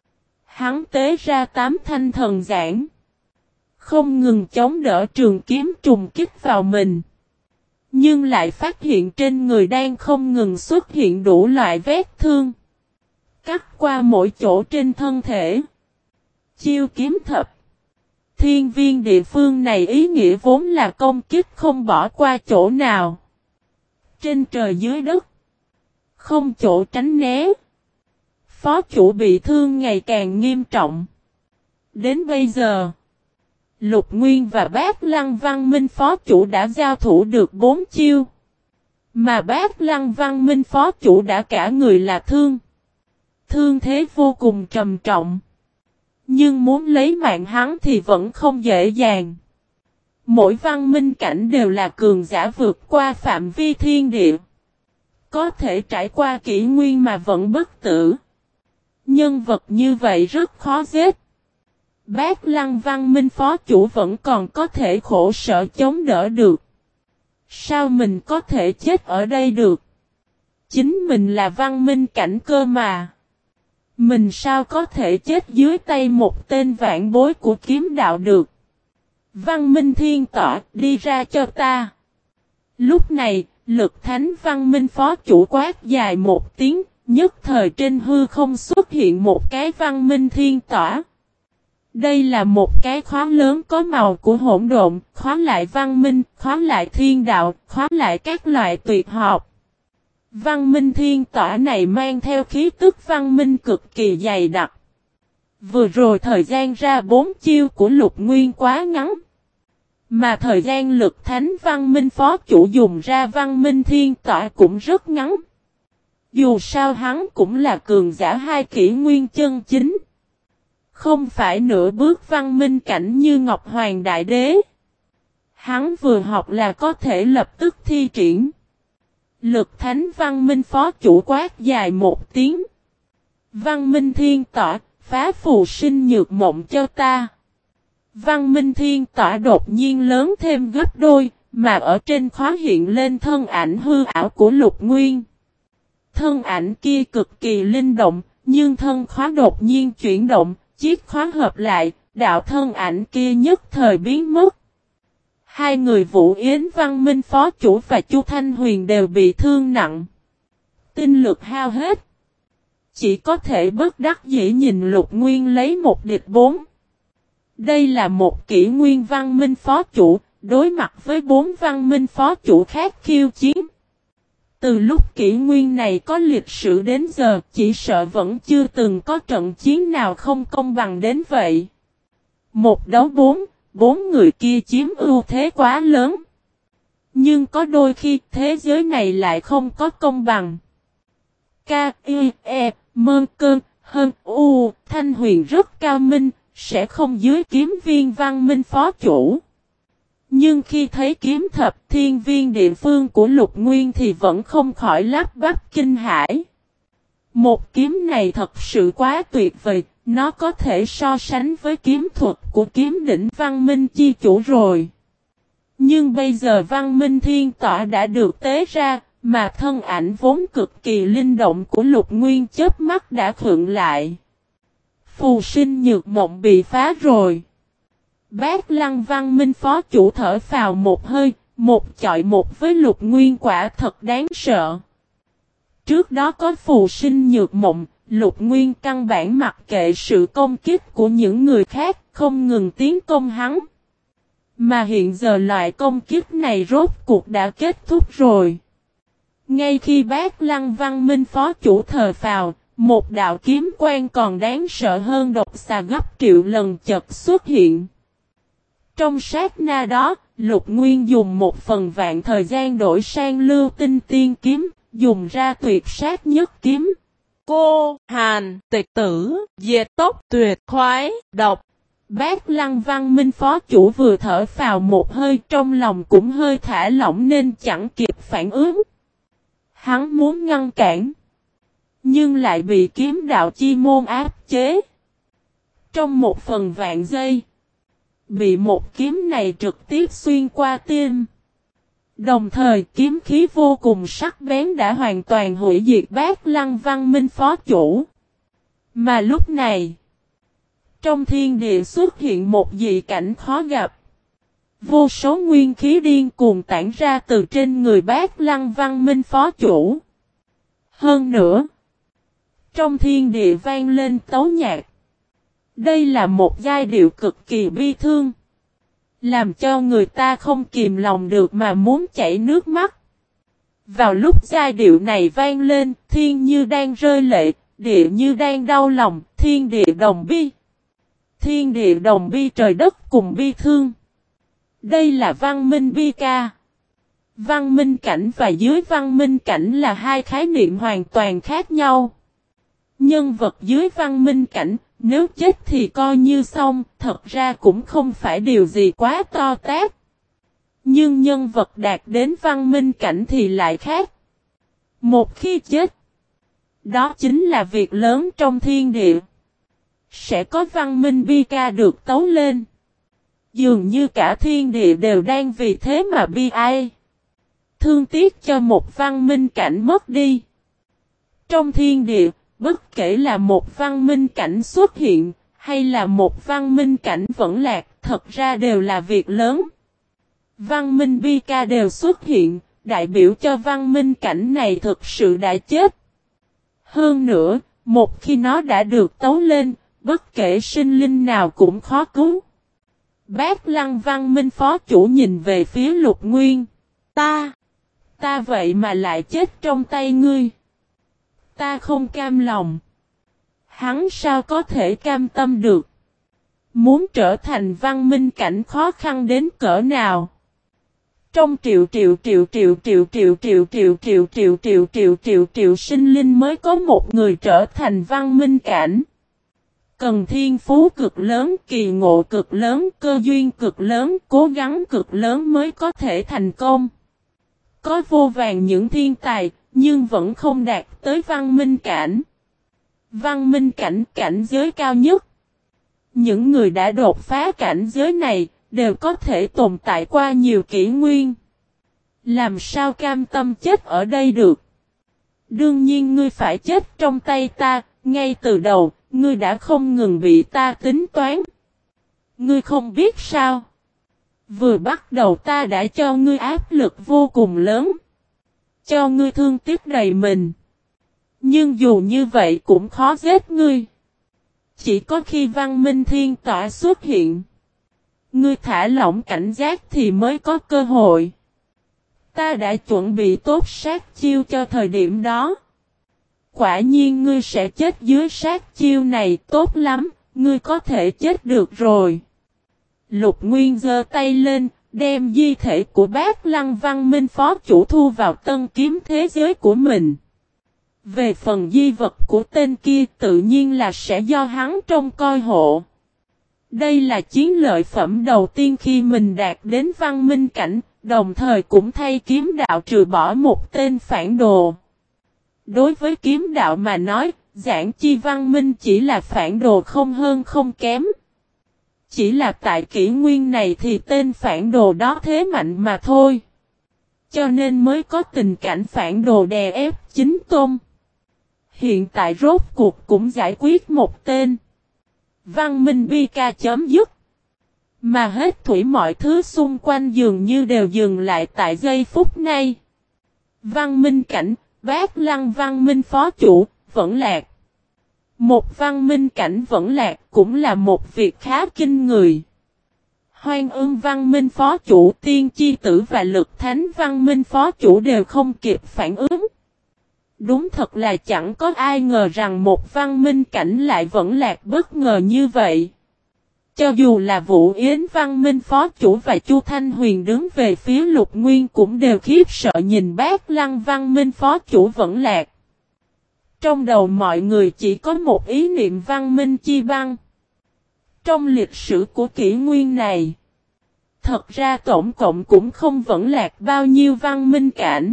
S1: Hắn tế ra 8 thanh thần giảng. Không ngừng chống đỡ trường kiếm trùng kích vào mình. Nhưng lại phát hiện trên người đang không ngừng xuất hiện đủ loại vết thương. Cắt qua mỗi chỗ trên thân thể. Chiêu kiếm thập. Thiên viên địa phương này ý nghĩa vốn là công kích không bỏ qua chỗ nào. Trên trời dưới đất. Không chỗ tránh né. Phó chủ bị thương ngày càng nghiêm trọng. Đến bây giờ, Lục Nguyên và Bát Lăng văn minh phó chủ đã giao thủ được 4 chiêu. Mà Bát Lăng văn minh phó chủ đã cả người là thương. Thương thế vô cùng trầm trọng. Nhưng muốn lấy mạng hắn thì vẫn không dễ dàng. Mỗi văn minh cảnh đều là cường giả vượt qua phạm vi thiên địa. Có thể trải qua kỷ nguyên mà vẫn bất tử. Nhân vật như vậy rất khó giết. Bát Lăng văn minh phó chủ vẫn còn có thể khổ sở chống đỡ được. Sao mình có thể chết ở đây được? Chính mình là văn minh cảnh cơ mà. Mình sao có thể chết dưới tay một tên vạn bối của kiếm đạo được? Văn minh thiên tỏa, đi ra cho ta. Lúc này, Lực Thánh văn minh phó chủ quát dài một tiếng, nhất thời trên hư không xuất hiện một cái văn minh thiên tỏa. Đây là một cái khóa lớn có màu của hỗn độn, khóa lại văn minh, khóa lại thiên đạo, khóa lại các loại tuyệt học. Văn minh thiên tỏa này mang theo khí tức văn minh cực kỳ dày đặc. Vừa rồi thời gian ra 4 chiêu của Lục Nguyên quá ngắn. Mà thời gian Lực Thánh văn minh phó chủ dùng ra văn minh thiên tỏa cũng rất ngắn. Dù sao hắn cũng là cường giả 2 kỷ nguyên chân chính. Không phải nửa bước văn minh cảnh như Ngọc Hoàng Đại Đế. Hắn vừa học là có thể lập tức thi triển. Lực Thánh Văn Minh phó chủ quát dài một tiếng. Văn Minh Thiên Tỏa, phá phù sinh nhược mộng cho ta. Văn Minh Thiên Tỏa đột nhiên lớn thêm gấp đôi, mà ở trên khóa hiện lên thân ảnh hư ảo của Lục Nguyên. Thân ảnh kia cực kỳ linh động, nhưng thân khóa đột nhiên chuyển động, chiếc khóa hợp lại, đạo thân ảnh kia nhất thời biến mất. Hai người Vũ Yến Văn Minh phó chủ và Chu Thanh Huyền đều bị thương nặng. Tinh lực hao hết. Chỉ có thể bất đắc dĩ nhìn Lục Nguyên lấy một địch bốn. Đây là một kỷ nguyên Văn Minh phó chủ, đối mặt với 4 Văn Minh phó chủ khác khiêu chiến. Từ lúc kỷ nguyên này có lịch sử đến giờ, chỉ sợ vẫn chưa từng có trận chiến nào không công bằng đến vậy. Một đấu 4 người kia chiếm ưu thế quá lớn. Nhưng có đôi khi thế giới này lại không có công bằng. K, I, E, Mơ Cơn, Hơn, U, Thanh Huyền rất cao minh, sẽ không dưới kiếm viên Văn Minh phó chủ. Nhưng khi thấy kiếm thập thiên viên địa phương của Lục Nguyên thì vẫn không khỏi lắp bắp kinh hãi. Một kiếm này thật sự quá tuyệt vời, nó có thể so sánh với kiếm thuật của kiếm đỉnh Văn Minh chi chủ rồi. Nhưng bây giờ Văn Minh Thiên Tỏa đã được tế ra, mà thân ảnh vốn cực kỳ linh động của Lục Nguyên chớp mắt đã khựng lại. Phù sinh nhược mộng bị phá rồi. Bác Lăng Văn Minh phó chủ thở phào một hơi, một chọi một với Lục Nguyên quả thật đáng sợ. Trước đó có phù sinh nhược mộng, Lục Nguyên căn bản mặc kệ sự công kích của những người khác, không ngừng tiến công hắn. Mà hiện giờ loại công kích này rốt cuộc đã kết thúc rồi. Ngay khi Bác Lăng Văn Minh phó chủ thở phào, một đạo kiếm quang còn đáng sợ hơn độc xà gấp triệu lần chợt xuất hiện. Trong sát na đó, Lục Nguyên dùng 1/1000 thời gian đổi sang lưu tinh tiên kiếm, dùng ra tuyệt sát nhất kiếm.
S2: Cô, Hàn, tịch tử, diệt tốc, tuyệt khoái, độc.
S1: Bác Lăng Văn Minh phó chủ vừa thở phào một hơi, trong lòng cũng hơi thả lỏng nên chẳng kịp phản ứng. Hắn muốn ngăn cản, nhưng lại bị kiếm đạo chi môn áp chế. Trong 1/1000 giây, bị một kiếm này trực tiếp xuyên qua tim. Đồng thời kiếm khí vô cùng sắc bén đã hoàn toàn hủy diệt Bác Lăng Văn Minh phó chủ. Mà lúc này, trong thiên địa xuất hiện một dị cảnh khó gặp. Vô số nguyên khí điên cuồng tản ra từ trên người Bác Lăng Văn Minh phó chủ. Hơn nữa, trong thiên địa vang lên tấu nhạc. Đây là một giai điệu cực kỳ bi thương, làm cho người ta không kìm lòng được mà muốn chảy nước mắt. Vào lúc giai điệu này vang lên, thiên như đang rơi lệ, địa như đang đau lòng, thiên địa đồng bi. Thiên địa đồng bi, trời đất cùng bi thương. Đây là văn minh bi ca. Văn minh cảnh và dưới văn minh cảnh là hai khái niệm hoàn toàn khác nhau. Nhân vật dưới văn minh cảnh, nếu chết thì coi như xong, thật ra cũng không phải điều gì quá to tát. Nhưng nhân vật đạt đến văn minh cảnh thì lại khác. Một khi chết, đó chính là việc lớn trong thiên địa. Sẽ có văn minh bi ca được tấu lên. Dường như cả thiên địa đều đang vì thế mà bi ai. Thương tiếc cho một văn minh cảnh mất đi. Trong thiên địa, bất kể là một văn minh cảnh xuất hiện, hay là một văn minh cảnh vẫn lạc, thật ra đều là việc lớn. Văn minh bi ca đều xuất hiện, đại biểu cho văn minh cảnh này thực sự đã chết. Hơn nữa, một khi nó đã được tấu lên, bất kể sinh linh nào cũng khó cứu. Bác Lăng Văn Minh phó chủ nhìn về phía Lục Nguyên. Ta vậy mà lại chết trong tay ngươi. Ta không cam lòng. Hắn sao có thể cam tâm được. Muốn trở thành văn minh cảnh khó khăn đến cỡ nào. Trong triệu sinh linh mới có một người trở thành văn minh cảnh. Cần thiên phú cực lớn, kỳ ngộ cực lớn, cơ duyên cực lớn, cố gắng cực lớn mới có thể thành công. Có vô vàn những thiên tài, nhưng vẫn không đạt tới văn minh cảnh. Văn minh cảnh, cảnh giới cao nhất. Những người đã đột phá cảnh giới này, đều có thể tồn tại qua nhiều kỷ nguyên. Làm sao cam tâm chết ở đây được? Đương nhiên ngươi phải chết trong tay ta, ngay từ đầu, ngươi đã không ngừng bị ta tính toán. Ngươi không biết sao? Vừa bắt đầu ta đã cho ngươi áp lực vô cùng lớn. Cho ngươi thương tiếc đầy mình. Nhưng dù như vậy cũng khó giết ngươi. Chỉ có khi văn minh thiên tỏa xuất hiện. Ngươi thả lỏng cảnh giác thì mới có cơ hội. Ta đã chuẩn bị tốt sát chiêu cho thời điểm đó. Quả nhiên ngươi sẽ chết dưới sát chiêu này, tốt lắm, ngươi có thể chết được rồi. Lục Nguyên giơ tay lên, đem di thể của Bát Lăng Văn Minh phó chủ thu vào tân kiếm thế giới của mình. Về phần di vật của tên kia tự nhiên là sẽ do hắn trông coi hộ. Đây là chiến lợi phẩm đầu tiên khi mình đạt đến văn minh cảnh, đồng thời cũng thay kiếm đạo trừ bỏ một tên phản đồ. Đối với kiếm đạo mà nói, Giản Chi Văn Minh chỉ là phản đồ không hơn không kém. Chỉ là tại kỷ nguyên này thì tên phản đồ đó thế mạnh mà thôi. Cho nên mới có tình cảnh phản đồ đè ép chính tôn. Hiện tại rốt cuộc cũng giải quyết một tên. Văn minh bi ca chấm dứt. Mà hết thảy mọi thứ xung quanh dường như đều dừng lại tại giây phút này. Văn minh cảnh, Bát Lăng văn minh phó chủ, vẫn lạc. Một văn minh cảnh vẫn lạc cũng là một việc khá kinh người. Hoan Ưng văn minh phó chủ, Tiên Chi Tử và Lực Thánh văn minh phó chủ đều không kịp phản ứng. Đúng thật là chẳng có ai ngờ rằng một văn minh cảnh lại vẫn lạc bất ngờ như vậy. Cho dù là Vũ Yến văn minh phó chủ và Chu Thanh Huyền đứng về phía Lục Nguyên cũng đều khiếp sợ nhìn Bát Lăng văn minh phó chủ vẫn lạc. Trong đầu mọi người chỉ có một ý niệm văn minh chi băng. Trong lịch sử của kỷ nguyên này, thật ra tổng cộng cũng không vẫn lạc bao nhiêu văn minh cảnh.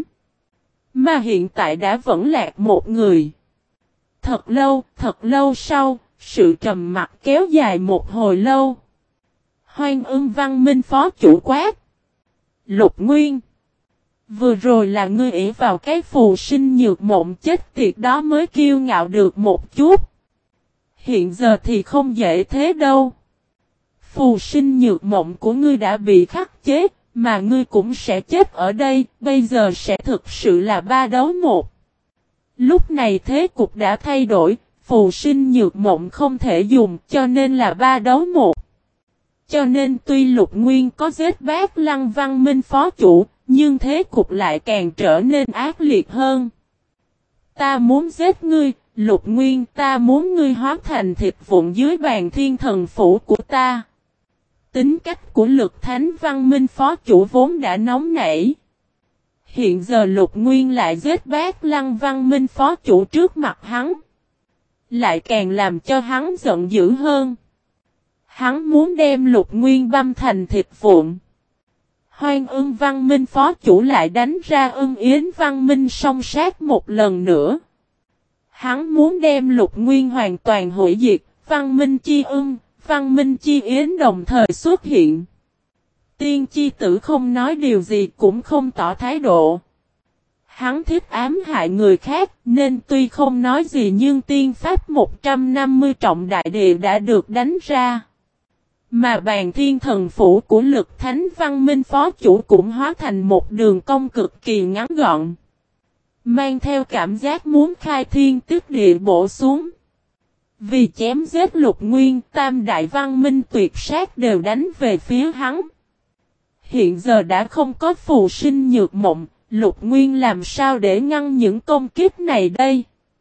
S1: Mà hiện tại đã vẫn lạc một người. Thật lâu sau, sự trầm mặc kéo dài một hồi lâu. Hoan Ưng văn minh phó chủ quát. Lục Nguyên. Vừa rồi là ngươi ỷ vào cái phù sinh nhược mộng chết tiệt đó mới kiêu ngạo được một chút. Hiện giờ thì không dễ thế đâu. Phù sinh nhược mộng của ngươi đã bị khắc chế, mà ngươi cũng sẽ chết ở đây, bây giờ sẽ thực sự là 3 đấu 1. Lúc này thế cục đã thay đổi, phù sinh nhược mộng không thể dùng cho nên là 3 đấu 1. Cho nên tuy Lục Nguyên có giết Bát Lăng văn minh phó chủ, nhưng thế cục lại càng trở nên ác liệt hơn. Ta muốn giết ngươi, Lục Nguyên, ta muốn ngươi hóa thành thịt vụn dưới bàn thiên thần phủ của ta. Tính cách của Lực Thánh văn minh phó chủ vốn đã nóng nảy. Hiện giờ Lục Nguyên lại giết Bát Lăng văn minh phó chủ trước mặt hắn. Lại càng làm cho hắn giận dữ hơn. Hắn muốn đem Lục Nguyên băm thành thịt vụn. Hoan Ưng văn minh phó chủ lại đánh ra Ưng Yến văn minh song sát một lần nữa. Hắn muốn đem Lục Nguyên hoàn toàn hủy diệt, văn minh chi Ưng, văn minh chi Yến đồng thời xuất hiện. Tiên Chi Tử không nói điều gì cũng không tỏ thái độ. Hắn thích ám hại người khác nên tuy không nói gì nhưng tiên pháp 150 trọng đại địa đã được đánh ra. Mà bàn thiên thần phủ của Lực Thánh văn minh phó chủ cũng hóa thành một đường cong cực kỳ ngắn gọn. Mang theo cảm giác muốn khai thiên tức địa bổ xuống. Vì chém giết Lục Nguyên, tam đại văn minh tuyệt sát đều đánh về phía hắn. Hiện giờ đã không có phù sinh nhược mộng, Lục Nguyên làm sao để ngăn những công kích này đây?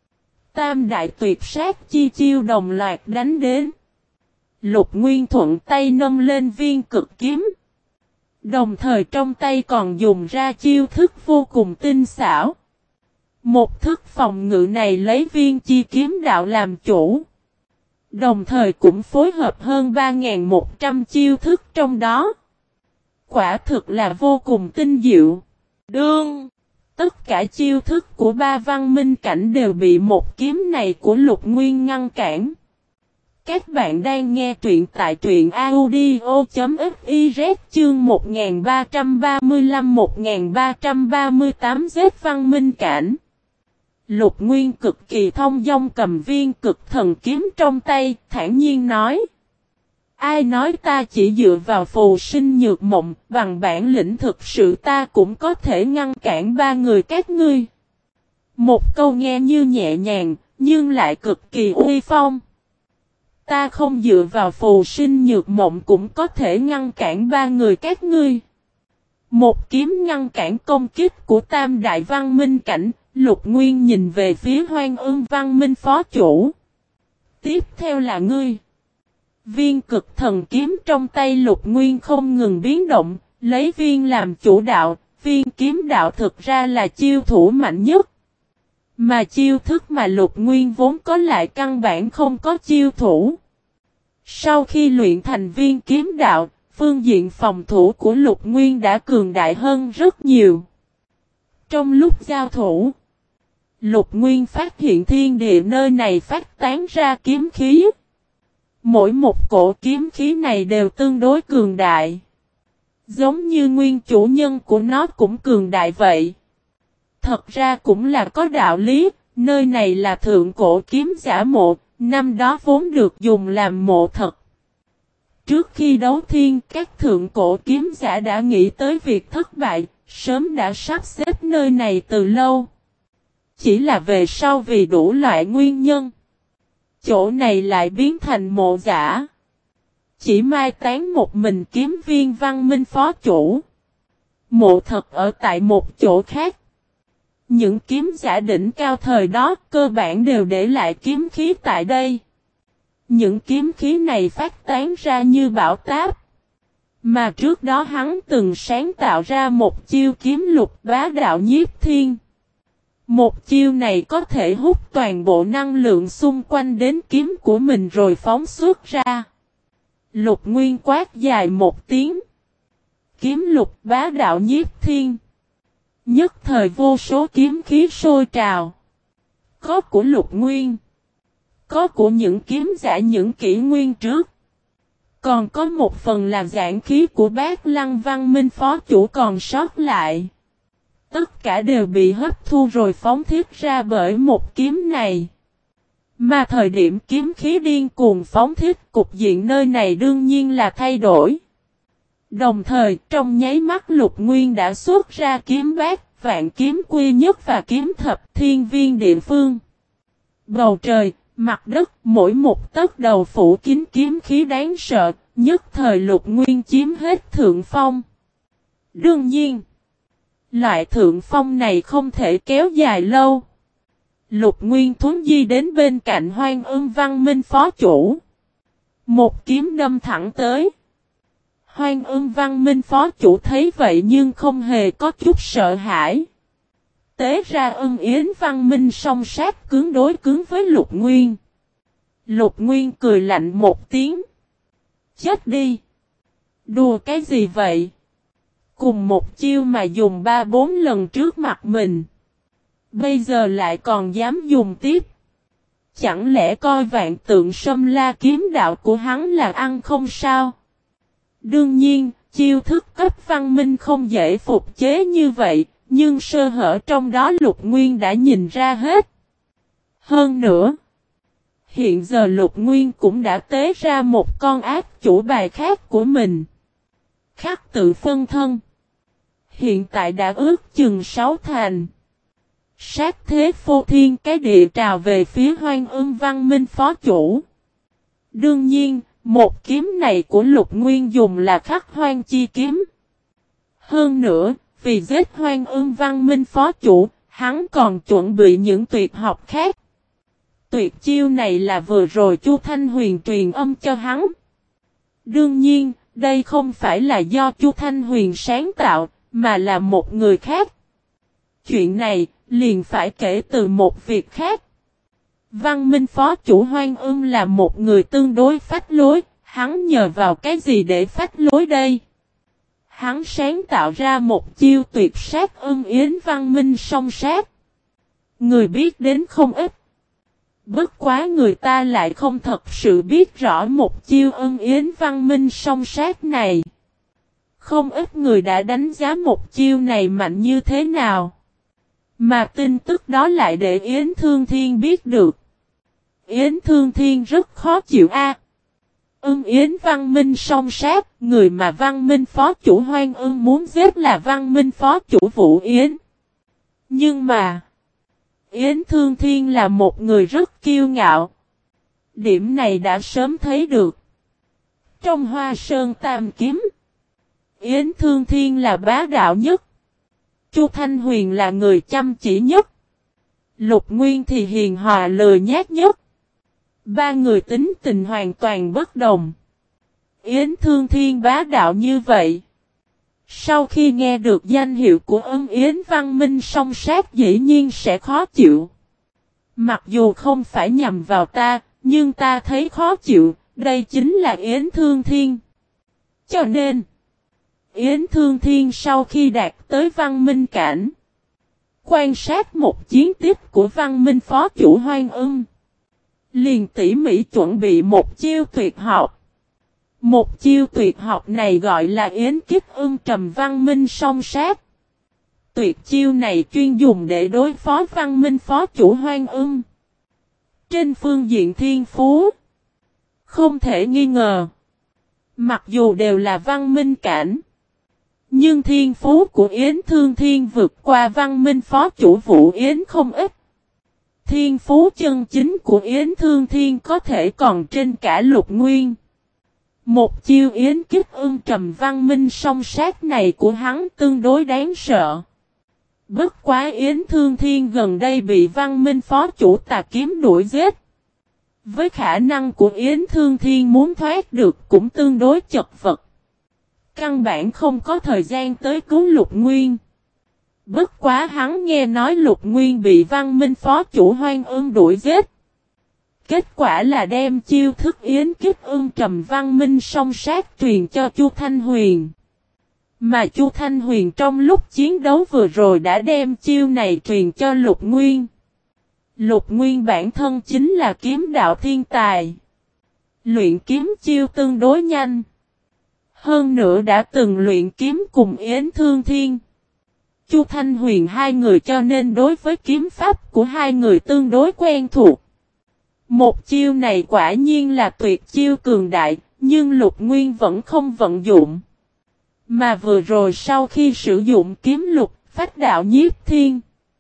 S1: Tam đại tuyệt sát chi chiêu đồng loạt đánh đến. Lục Nguyên thuận tay nâng lên viên cực kiếm. Đồng thời trong tay còn dùng ra chiêu thức vô cùng tinh xảo. Một thức phòng ngự này lấy viên chi kiếm đạo làm chủ. Đồng thời cũng phối hợp hơn 3.100 chiêu thức trong đó. Quả thực là vô cùng tinh diệu.
S2: Đương.
S1: Tất cả chiêu thức của ba văn minh cảnh đều bị một kiếm này của Lục Nguyên ngăn cản. Các bạn đang nghe truyện tại truyện audio.fiz chương 1335-1338 giết văn minh cảnh. Lục Nguyên cực kỳ thông dong cầm viên cực thần kiếm trong tay, thản nhiên nói. Ai nói ta chỉ dựa vào phù sinh nhược mộng, bằng bản lĩnh thực sự ta cũng có thể ngăn cản ba người các ngươi. Một câu nghe như nhẹ nhàng, nhưng lại cực kỳ uy phong. Ta không dựa vào phù sinh nhược mộng cũng có thể ngăn cản ba người các ngươi. Một kiếm ngăn cản công kích của Tam Đại Văn Minh Cảnh, Lục Nguyên nhìn về phía Hoang Ưng Văn Minh Phó Chủ. Tiếp theo là ngươi. Viên cực thần kiếm trong tay Lục Nguyên không ngừng biến động, lấy viên làm chủ đạo, viên kiếm đạo thực ra là chiêu thủ mạnh nhất. Mà chiêu thức mà Lục Nguyên vốn có lại căn bản không có chiêu thủ. Sau khi luyện thành viên kiếm đạo, phương diện phòng thủ của Lục Nguyên đã cường đại hơn rất nhiều. Trong lúc giao thủ, Lục Nguyên phát hiện thiên địa nơi này phát tán ra kiếm khí. Mỗi một cổ kiếm khí này đều tương đối cường đại. Giống như nguyên chủ nhân của nó cũng cường đại vậy. Thật ra cũng là có đạo lý, nơi này là thượng cổ kiếm giả mộ, năm đó vốn được dùng làm mộ thật. Trước khi đấu thiên, các thượng cổ kiếm giả đã nghĩ tới việc thất bại, sớm đã sắp xếp nơi này từ lâu. Chỉ là về sau vì đủ loại nguyên nhân, chỗ này lại biến thành mộ giả. Chỉ mai tán một mình kiếm viên Văn Minh Phó Chủ. Mộ thật ở tại một chỗ khác. Những kiếm giả đỉnh cao thời đó cơ bản đều để lại kiếm khí tại đây. Những kiếm khí này phát tán ra như bão táp. Mà trước đó hắn từng sáng tạo ra một chiêu kiếm lục bá đạo nhiếp thiên. Một chiêu này có thể hút toàn bộ năng lượng xung quanh đến kiếm của mình rồi phóng xuất ra. Lục Nguyên quát dài một tiếng. Kiếm lục bá đạo nhiếp thiên. Nhất thời vô số kiếm khí sôi trào. Có của Lục Nguyên. Có của những kiếm giả những kỷ nguyên trước. Còn có một phần là giảng khí của Bát Lăng Văn Minh Phó Chủ còn sót lại. Tất cả đều bị hấp thu rồi phóng thiết ra bởi một kiếm này. Mà thời điểm kiếm khí điên cuồng phóng thiết, cục diện nơi này đương nhiên là thay đổi. Đồng thời trong nháy mắt Lục Nguyên đã xuất ra kiếm bát, vạn kiếm quy nhất và kiếm thập thiên viên địa phương. Bầu trời, mặt đất, mỗi một tấc đầu phủ kín kiếm khí đáng sợ, nhất thời Lục Nguyên chiếm hết thượng phong. Đương nhiên, loại thượng phong này không thể kéo dài lâu. Lục Nguyên thuấn di đến bên cạnh Hoang Ưng Văn Minh Phó Chủ. Một kiếm đâm thẳng tới. Hoang Ưng Văn Minh Phó Chủ thấy vậy nhưng không hề có chút sợ hãi. Tế ra Ưng Yến Văn Minh song sát cứng đối cứng với Lục Nguyên. Lục Nguyên cười lạnh một tiếng. Chết đi. Đùa cái gì vậy? Cùng một chiêu mà dùng 3-4 lần trước mặt mình. Bây giờ lại còn dám dùng tiếp. Chẳng lẽ coi vạn tượng sâm la kiếm đạo của hắn là ăn không sao? Đương nhiên, chiêu thức cấp văn minh không dễ phục chế như vậy, nhưng sơ hở trong đó Lục Nguyên đã nhìn ra hết. Hơn nữa, hiện giờ Lục Nguyên cũng đã tế ra một con ác chủ bài khác của mình. Khắc tự phân thân. Hiện tại đã ước chừng 6 thành. Sát thế phô thiên cái địa trào về phía Hoang Ưng Văn Minh Phó Chủ. Đương nhiên, một kiếm này của Lục Nguyên dùng là khắc hoang chi kiếm. Hơn nữa, vì giết Hoang Ưng Văn Minh Phó Chủ, hắn còn chuẩn bị những tuyệt học khác. Tuyệt chiêu này là vừa rồi Chu Thanh Huyền truyền âm cho hắn. Đương nhiên, đây không phải là do Chu Thanh Huyền sáng tạo, mà là một người khác. Chuyện này, liền phải kể từ một việc khác. Văn Minh Phó Chủ Hoang Ưng là một người tương đối phách lối, hắn nhờ vào cái gì để phách lối đây? Hắn sáng tạo ra một chiêu tuyệt sát Yến văn minh song sát. Người biết đến không ít. Bất quá người ta lại không thật sự biết rõ một chiêu Yến văn minh song sát này. Không ít người đã đánh giá một chiêu này mạnh như thế nào. Mà tin tức đó lại để Yến Thương Thiên biết được. Yến Thương Thiên rất khó chịu a. Yến văn minh song sát, người mà văn minh phó chủ Hoang Ưng muốn giết là văn minh phó chủ Vũ Yến. Nhưng mà, Yến Thương Thiên là một người rất kiêu ngạo. Điểm này đã sớm thấy được. Trong Hoa Sơn Tam Kiếm, Yến Thương Thiên là bá đạo nhất. Chu Thanh Huyền là người chăm chỉ nhất. Lục Nguyên thì hiền hòa lười nhát nhất. Ba người tính tình hoàn toàn bất đồng. Yến Thương Thiên bá đạo như vậy. Sau khi nghe được danh hiệu của Yến văn minh song sát dĩ nhiên sẽ khó chịu. Mặc dù không phải nhằm vào ta, nhưng ta thấy khó chịu, đây chính là Yến Thương Thiên. Cho nên, Yến Thương Thiên sau khi đạt tới văn minh cảnh, quan sát một chiến tích của văn minh phó chủ Hoang Ưng, liền tỉ mỉ chuẩn bị một chiêu tuyệt học. Một chiêu tuyệt học này gọi là Yến Kiếp Trầm văn minh song sát. Tuyệt chiêu này chuyên dùng để đối phó văn minh phó chủ Hoang Ưng. Trên phương diện thiên phú, không thể nghi ngờ, mặc dù đều là văn minh cảnh, nhưng thiên phú của Yến Thương Thiên vượt qua văn minh phó chủ Vũ Yến không ít. Thiên phú chân chính của Yến Thương Thiên có thể còn trên cả Lục Nguyên. Một chiêu Yến Kiếp Trầm văn minh song sát này của hắn tương đối đáng sợ. Bất quá Yến Thương Thiên gần đây bị văn minh phó chủ Tà Kiếm đuổi giết. Với khả năng của Yến Thương Thiên muốn thoát được cũng tương đối chật vật. Căn bản không có thời gian tới cứu Lục Nguyên. Bất quá hắn nghe nói Lục Nguyên bị văn minh phó chủ Hoang Ưng đuổi giết. Kết quả là đem chiêu thức Yến Kiếp Trầm văn minh song sát truyền cho Chu Thanh Huyền. Mà Chu Thanh Huyền trong lúc chiến đấu vừa rồi đã đem chiêu này truyền cho Lục Nguyên. Lục Nguyên bản thân chính là kiếm đạo thiên tài. Luyện kiếm chiêu tương đối nhanh. Hơn nữa đã từng luyện kiếm cùng Yến Thương Thiên, Chu Thanh Huyền hai người cho nên đối với kiếm pháp của hai người tương đối quen thuộc. Một chiêu này quả nhiên là tuyệt chiêu cường đại, nhưng Lục Nguyên vẫn không vận dụng. Mà vừa rồi sau khi sử dụng kiếm lục, phách đạo nhiếp thiên.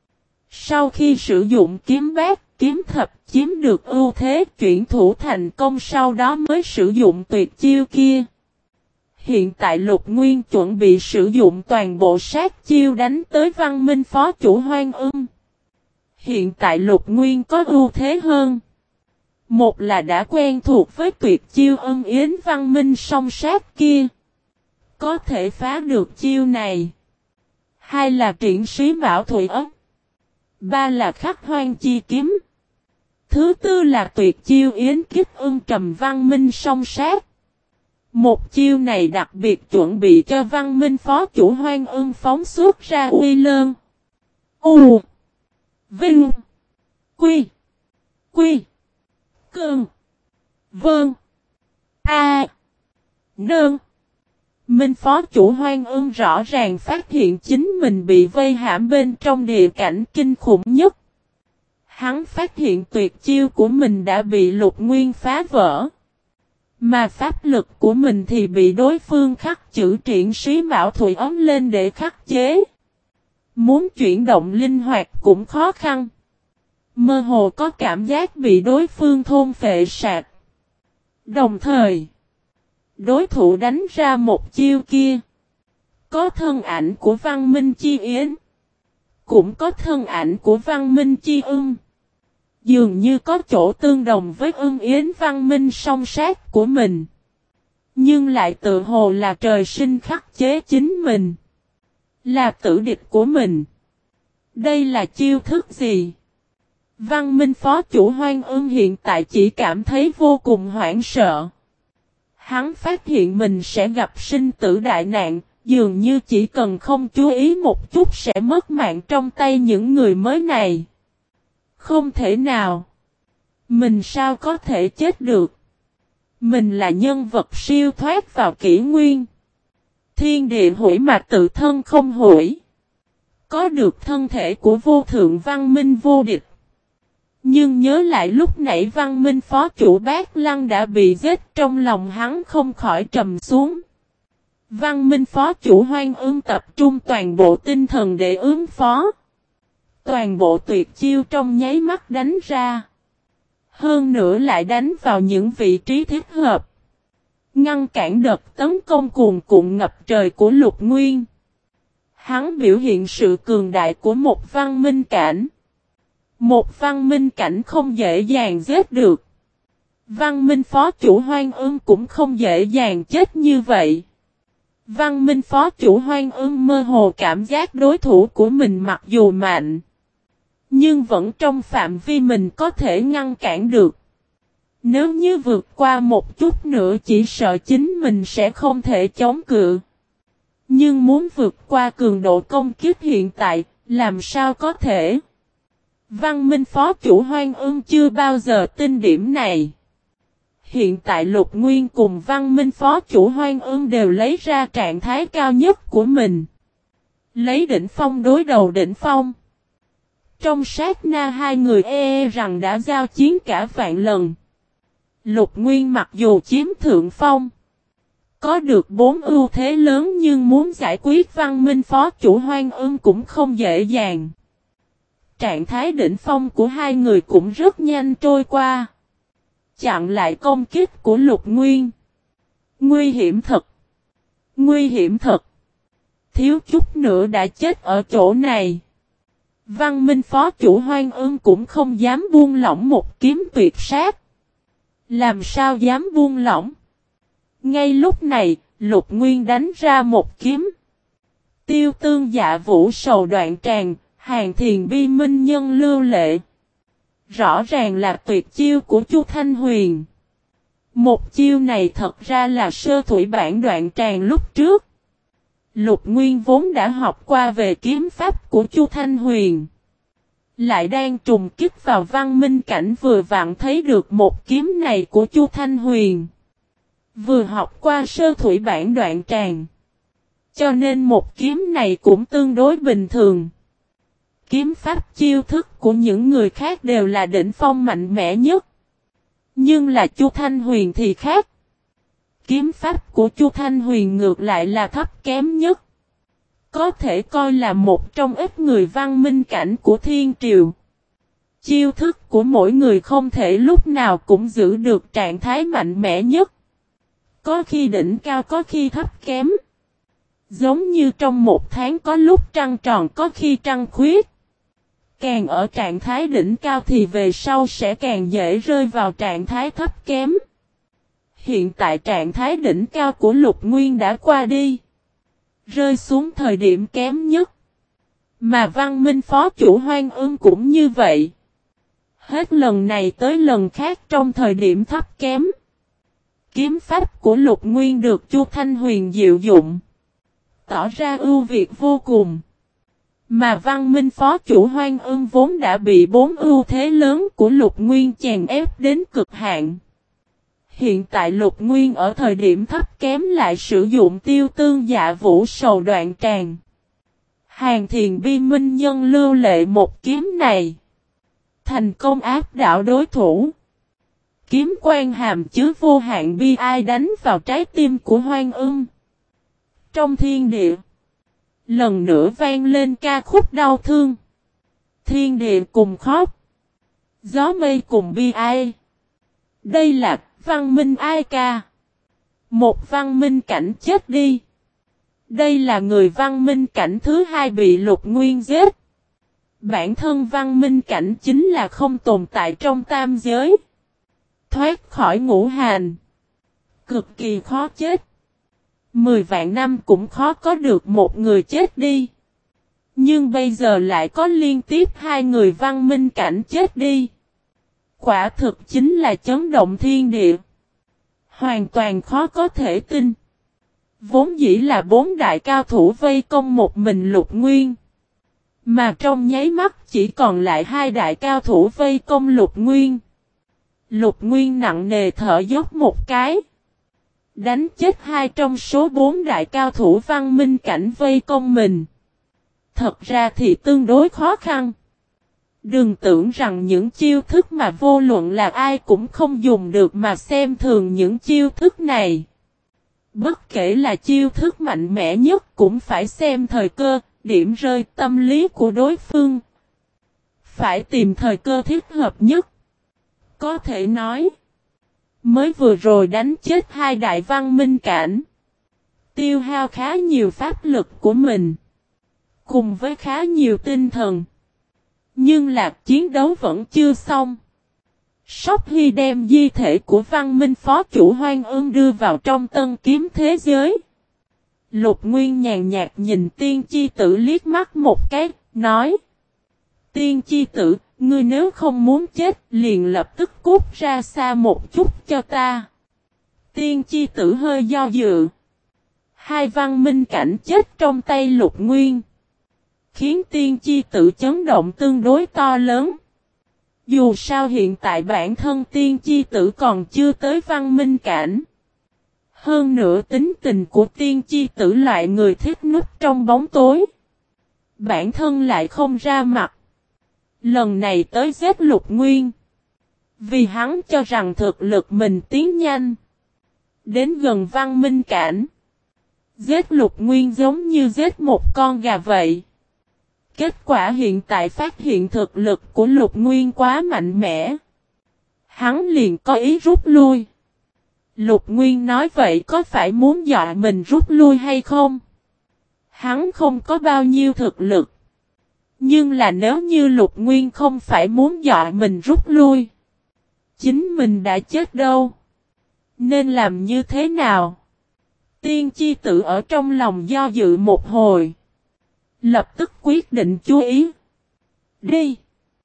S1: Sau khi sử dụng kiếm bát, kiếm thập chiếm được ưu thế chuyển thủ thành công sau đó mới sử dụng tuyệt chiêu kia. Hiện tại Lục Nguyên chuẩn bị sử dụng toàn bộ sát chiêu đánh tới văn minh phó chủ Hoang Ưng. Hiện tại Lục Nguyên có ưu thế hơn. Một là đã quen thuộc với tuyệt chiêu Yến văn minh song sát kia. Có thể phá được chiêu này. Hai là triển sĩ Mão Thủy Ấn. Ba là khắc hoang chi kiếm. Thứ tư là tuyệt chiêu Yến Kiếp Trầm văn minh song sát. Một chiêu này đặc biệt chuẩn bị cho văn minh phó chủ Hoang Ưng phóng xuất ra uy lơn. U. Vinh. Quy. Quy. Cơn. Vâng. A. Nương. Minh phó chủ Hoang Ưng rõ ràng phát hiện chính mình bị vây hãm bên trong địa cảnh kinh khủng nhất. Hắn phát hiện tuyệt chiêu của mình đã bị Lục Nguyên phá vỡ. Mà pháp lực của mình thì bị đối phương khắc chữ triển sĩ Mão Thủy Ấn lên để khắc chế. Muốn chuyển động linh hoạt cũng khó khăn. Mơ hồ có cảm giác bị đối phương thôn phệ sạc. Đồng thời, đối thủ đánh ra một chiêu kia. Có thân ảnh của Văn Minh Chi Yến. Cũng có thân ảnh của Văn Minh Chi Ưng. Dường như có chỗ tương đồng với Yến văn minh song sát của mình. Nhưng lại tự hồ là trời sinh khắc chế chính mình. Là tử địch của mình. Đây là chiêu thức gì? Văn minh phó chủ Hoang Ưng hiện tại chỉ cảm thấy vô cùng hoảng sợ. Hắn phát hiện mình sẽ gặp sinh tử đại nạn, dường như chỉ cần không chú ý một chút sẽ mất mạng trong tay những người mới này. Không thể nào. Mình sao có thể chết được? Mình là nhân vật siêu thoát vào kỷ nguyên. Thiên địa hủy mà tự thân không hủy. Có được thân thể của vô thượng văn minh vô địch. Nhưng nhớ lại lúc nãy văn minh phó chủ Bát Lăng đã bị giết, trong lòng hắn không khỏi trầm xuống. Văn minh phó chủ Hoang Ưng tập trung toàn bộ tinh thần để ứng phó. Toàn bộ tuyệt chiêu trong nháy mắt đánh ra. Hơn nữa lại đánh vào những vị trí thích hợp. Ngăn cản đợt tấn công cuồn cuộn ngập trời của Lục Nguyên. Hắn biểu hiện sự cường đại của một văn minh cảnh. Một văn minh cảnh không dễ dàng giết được. Văn minh phó chủ Hoang Ưng cũng không dễ dàng chết như vậy. Văn minh phó chủ Hoang Ưng mơ hồ cảm giác đối thủ của mình mặc dù mạnh, nhưng vẫn trong phạm vi mình có thể ngăn cản được. Nếu như vượt qua một chút nữa chỉ sợ chính mình sẽ không thể chống cự. Nhưng muốn vượt qua cường độ công kích hiện tại, làm sao có thể? Văn minh phó chủ Hoang Ưng chưa bao giờ tin điểm này. Hiện tại Lục Nguyên cùng văn minh phó chủ Hoang Ưng đều lấy ra trạng thái cao nhất của mình. Lấy đỉnh phong đối đầu đỉnh phong. Trong sát na hai người rằng đã giao chiến cả vạn lần. Lục Nguyên mặc dù chiếm thượng phong, có được 4 ưu thế lớn nhưng muốn giải quyết văn minh phó chủ Hoang Ưng cũng không dễ dàng. Trạng thái đỉnh phong của hai người cũng rất nhanh trôi qua. Chặn lại công kích của Lục Nguyên. Nguy hiểm thật. Nguy hiểm thật. Thiếu chút nữa đã chết ở chỗ này. Văn minh phó chủ Hoang Ưng cũng không dám buông lỏng một kiếm tuyệt sát. Làm sao dám buông lỏng? Ngay lúc này, Lục Nguyên đánh ra một kiếm. Tiêu tương dạ vũ sầu đoạn tràng, hàng thiền bi minh nhân lưu lệ. Rõ ràng là tuyệt chiêu của Chu Thanh Huyền. Một chiêu này thật ra là sơ thủy bản đoạn tràng lúc trước. Lục Nguyên vốn đã học qua về kiếm pháp của Chu Thanh Huyền. Lại đang trùng kích vào văn minh cảnh vừa vặn thấy được một kiếm này của Chu Thanh Huyền. Vừa học qua sơ thủy bản đoạn tràng. Cho nên một kiếm này cũng tương đối bình thường. Kiếm pháp chiêu thức của những người khác đều là đỉnh phong mạnh mẽ nhất. Nhưng là Chu Thanh Huyền thì khác. Kiếm pháp của Chu Thanh Huyền ngược lại là thấp kém nhất. Có thể coi là một trong ít người văn minh cảnh của thiên triều. Chiêu thức của mỗi người không thể lúc nào cũng giữ được trạng thái mạnh mẽ nhất. Có khi đỉnh cao có khi thấp kém. Giống như trong một tháng có lúc trăng tròn có khi trăng khuyết. Càng ở trạng thái đỉnh cao thì về sau sẽ càng dễ rơi vào trạng thái thấp kém. Hiện tại trạng thái đỉnh cao của Lục Nguyên đã qua đi. Rơi xuống thời điểm kém nhất. Mà văn minh phó chủ Hoang Ưng cũng như vậy. Hết lần này tới lần khác trong thời điểm thấp kém. Kiếm pháp của Lục Nguyên được Chu Thanh Huyền diệu dụng. Tỏ ra ưu việt vô cùng. Mà văn minh phó chủ Hoang Ưng vốn đã bị 4 ưu thế lớn của Lục Nguyên chèn ép đến cực hạn. Hiện tại Lục Nguyên ở thời điểm thấp kém lại sử dụng tiêu tương dạ vũ sầu đoạn tràng. Hàng thiền bi minh nhân lưu lệ một kiếm này. Thành công áp đảo đối thủ. Kiếm quan hàm chứa vô hạn bi ai đánh vào trái tim của Hoang Ưng. Trong thiên địa. Lần nữa vang lên ca khúc đau thương. Thiên địa cùng khóc. Gió mây cùng bi ai. Đây là văn minh ai ca. Một văn minh cảnh chết đi. Đây là người văn minh cảnh thứ hai bị Lục Nguyên giết. Bản thân văn minh cảnh chính là không tồn tại trong tam giới. Thoát khỏi ngũ hành. Cực kỳ khó chết. 10 vạn năm cũng khó có được một người chết đi. Nhưng bây giờ lại có liên tiếp 2 người văn minh cảnh chết đi. Quả thực chính là chấn động thiên địa. Hoàn toàn khó có thể tin. Vốn dĩ là 4 đại cao thủ vây công một mình Lục Nguyên. Mà trong nháy mắt chỉ còn lại 2 đại cao thủ vây công Lục Nguyên. Lục Nguyên nặng nề thở dốc một cái. Đánh chết 2 trong số 4 đại cao thủ văn minh cảnh vây công mình. Thật ra thì tương đối khó khăn. Đừng tưởng rằng những chiêu thức mà vô luận là ai cũng không dùng được mà xem thường những chiêu thức này. Bất kể là chiêu thức mạnh mẽ nhất cũng phải xem thời cơ, điểm rơi tâm lý của đối phương. Phải tìm thời cơ thích hợp nhất. Có thể nói, mới vừa rồi đánh chết 2 đại văn minh cảnh. Tiêu hao khá nhiều pháp lực của mình. Cùng với khá nhiều tinh thần. Nhưng là chiến đấu vẫn chưa xong. Sóc Hy đem di thể của văn minh phó chủ Hoang Ưng đưa vào trong tân kiếm thế giới. Lục Nguyên nhàn nhạt nhìn tiên chi tử liếc mắt một cái, nói. Tiên chi tử, ngươi nếu không muốn chết liền lập tức cút ra xa một chút cho ta. Tiên chi tử hơi do dự. 2 văn minh cảnh chết trong tay Lục Nguyên. Khiến tiên chi tử chấn động tương đối to lớn. Dù sao hiện tại bản thân tiên chi tử còn chưa tới văn minh cảnh. Hơn nữa tính tình của tiên chi tử loại người thích núp trong bóng tối. Bản thân lại không ra mặt. Lần này tới giết Lục Nguyên. Vì hắn cho rằng thực lực mình tiến nhanh. Đến gần văn minh cảnh. Giết Lục Nguyên giống như giết một con gà vậy. Kết quả hiện tại phát hiện thực lực của Lục Nguyên quá mạnh mẽ. Hắn liền có ý rút lui. Lục Nguyên nói vậy có phải muốn dọa mình rút lui hay không? Hắn không có bao nhiêu thực lực. Nhưng là nếu như Lục Nguyên không phải muốn dọa mình rút lui. Chính mình đã chết đâu. Nên làm như thế nào? Tiên chi tử ở trong lòng do dự một hồi. Lập tức quyết định chú ý. Đi.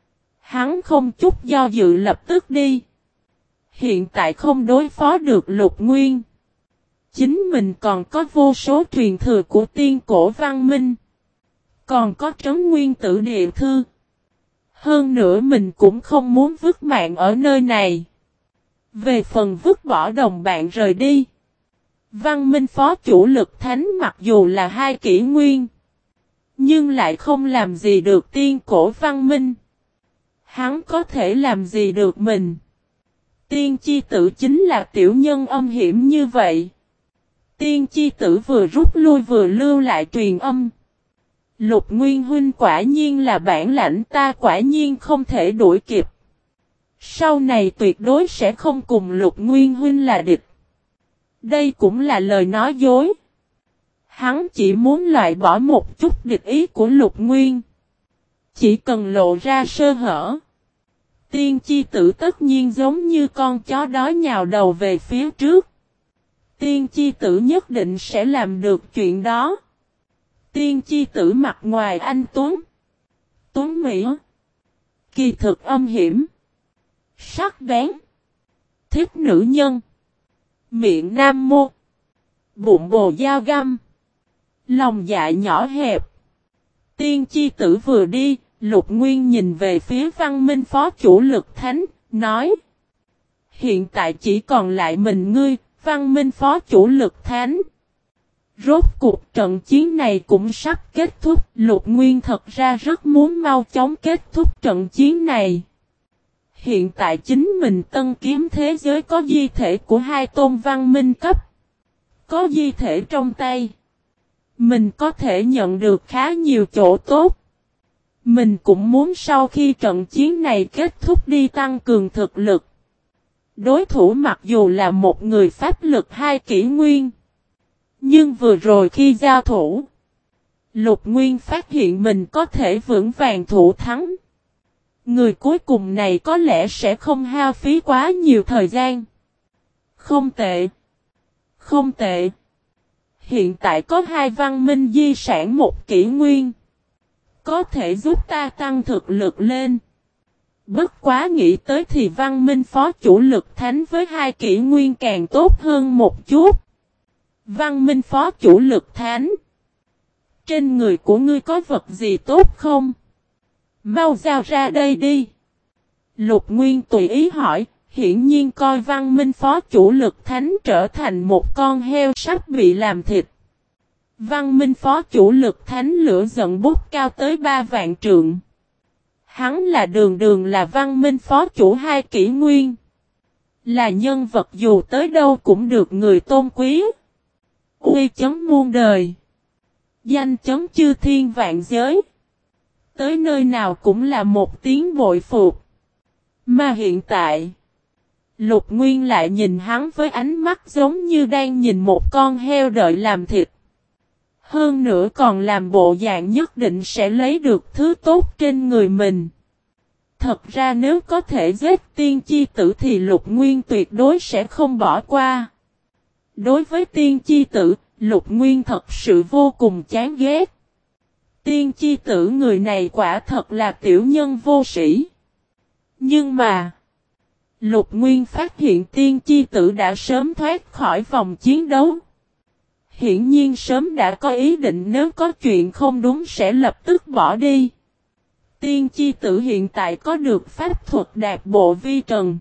S1: Hắn không chút do dự lập tức đi. Hiện tại không đối phó được Lục Nguyên. Chính mình còn có vô số truyền thừa của tiên cổ văn minh. Còn có trấn nguyên tử địa thư. Hơn nữa mình cũng không muốn vứt mạng ở nơi này. Về phần vứt bỏ đồng bạn rời đi. Văn minh phó chủ lực thánh mặc dù là 2 kỷ nguyên. Nhưng lại không làm gì được tiên cổ văn minh. Hắn có thể làm gì được mình. Tiên chi tử chính là tiểu nhân âm hiểm như vậy. Tiên chi tử vừa rút lui vừa lưu lại truyền âm. Lục Nguyên huynh quả nhiên là bản lãnh, ta quả nhiên không thể đuổi kịp. Sau này tuyệt đối sẽ không cùng Lục Nguyên huynh là địch. Đây cũng là lời nói dối. Hắn chỉ muốn loại bỏ một chút địch ý của Lục Nguyên. Chỉ cần lộ ra sơ hở. Tiên chi tử tất nhiên giống như con chó đói nhào đầu về phía trước. Tiên chi tử nhất định sẽ làm được chuyện đó. Tiên chi tử mặt ngoài anh Tuấn Mỹ. Kỳ thực âm hiểm. Sắc bén. Thích nữ nhân. Miệng nam mô. Bụng bồ dao găm. Lòng dạ nhỏ hẹp. Tiên chi tử vừa đi, Lục Nguyên nhìn về phía văn minh phó chủ lực thánh, nói. Hiện tại chỉ còn lại mình ngươi, văn minh phó chủ lực thánh. Rốt cuộc trận chiến này cũng sắp kết thúc, Lục Nguyên thật ra rất muốn mau chóng kết thúc trận chiến này. Hiện tại chính mình tân kiếm thế giới có di thể của 2 tôn văn minh cấp. Có di thể trong tay. Mình có thể nhận được khá nhiều chỗ tốt. Mình cũng muốn sau khi trận chiến này kết thúc đi tăng cường thực lực. Đối thủ mặc dù là một người pháp lực 2 kỷ nguyên. Nhưng vừa rồi khi giao thủ, Lục Nguyên phát hiện mình có thể vững vàng thủ thắng. Người cuối cùng này có lẽ sẽ không hao phí quá nhiều thời gian. Không tệ. Không tệ. Hiện tại có 2 văn minh di sản 1 kỷ nguyên. Có thể giúp ta tăng thực lực lên. Bất quá nghĩ tới thì văn minh phó chủ lực thánh với 2 kỷ nguyên càng tốt hơn một chút. Văn Minh phó chủ lực thánh. Trên người của ngươi có vật gì tốt không? Mau giao ra đây đi. Lục Nguyên tùy ý hỏi, hiển nhiên coi Văn Minh phó chủ lực thánh trở thành một con heo sắp bị làm thịt. Văn Minh phó chủ lực thánh lửa giận bút cao tới 3 vạn trượng. Hắn là đường là Văn Minh phó chủ 2 kỷ nguyên. Là nhân vật dù tới đâu cũng được người tôn quý. Uy chấm muôn đời. Danh chấm chư thiên vạn giới. Tới nơi nào cũng là một tiếng bội phục. Mà hiện tại, Lục Nguyên lại nhìn hắn với ánh mắt giống như đang nhìn một con heo đợi làm thịt. Hơn nữa còn làm bộ dạng nhất định sẽ lấy được thứ tốt trên người mình. Thật ra nếu có thể giết tiên chi tử thì Lục Nguyên tuyệt đối sẽ không bỏ qua. Đối với tiên chi tử, Lục Nguyên thật sự vô cùng chán ghét. Tiên chi tử người này quả thật là tiểu nhân vô sĩ. Nhưng mà, Lục Nguyên phát hiện tiên chi tử đã sớm thoát khỏi vòng chiến đấu. Hiển nhiên sớm đã có ý định nếu có chuyện không đúng sẽ lập tức bỏ đi. Tiên chi tử hiện tại có được pháp thuật đạt bộ vi trần.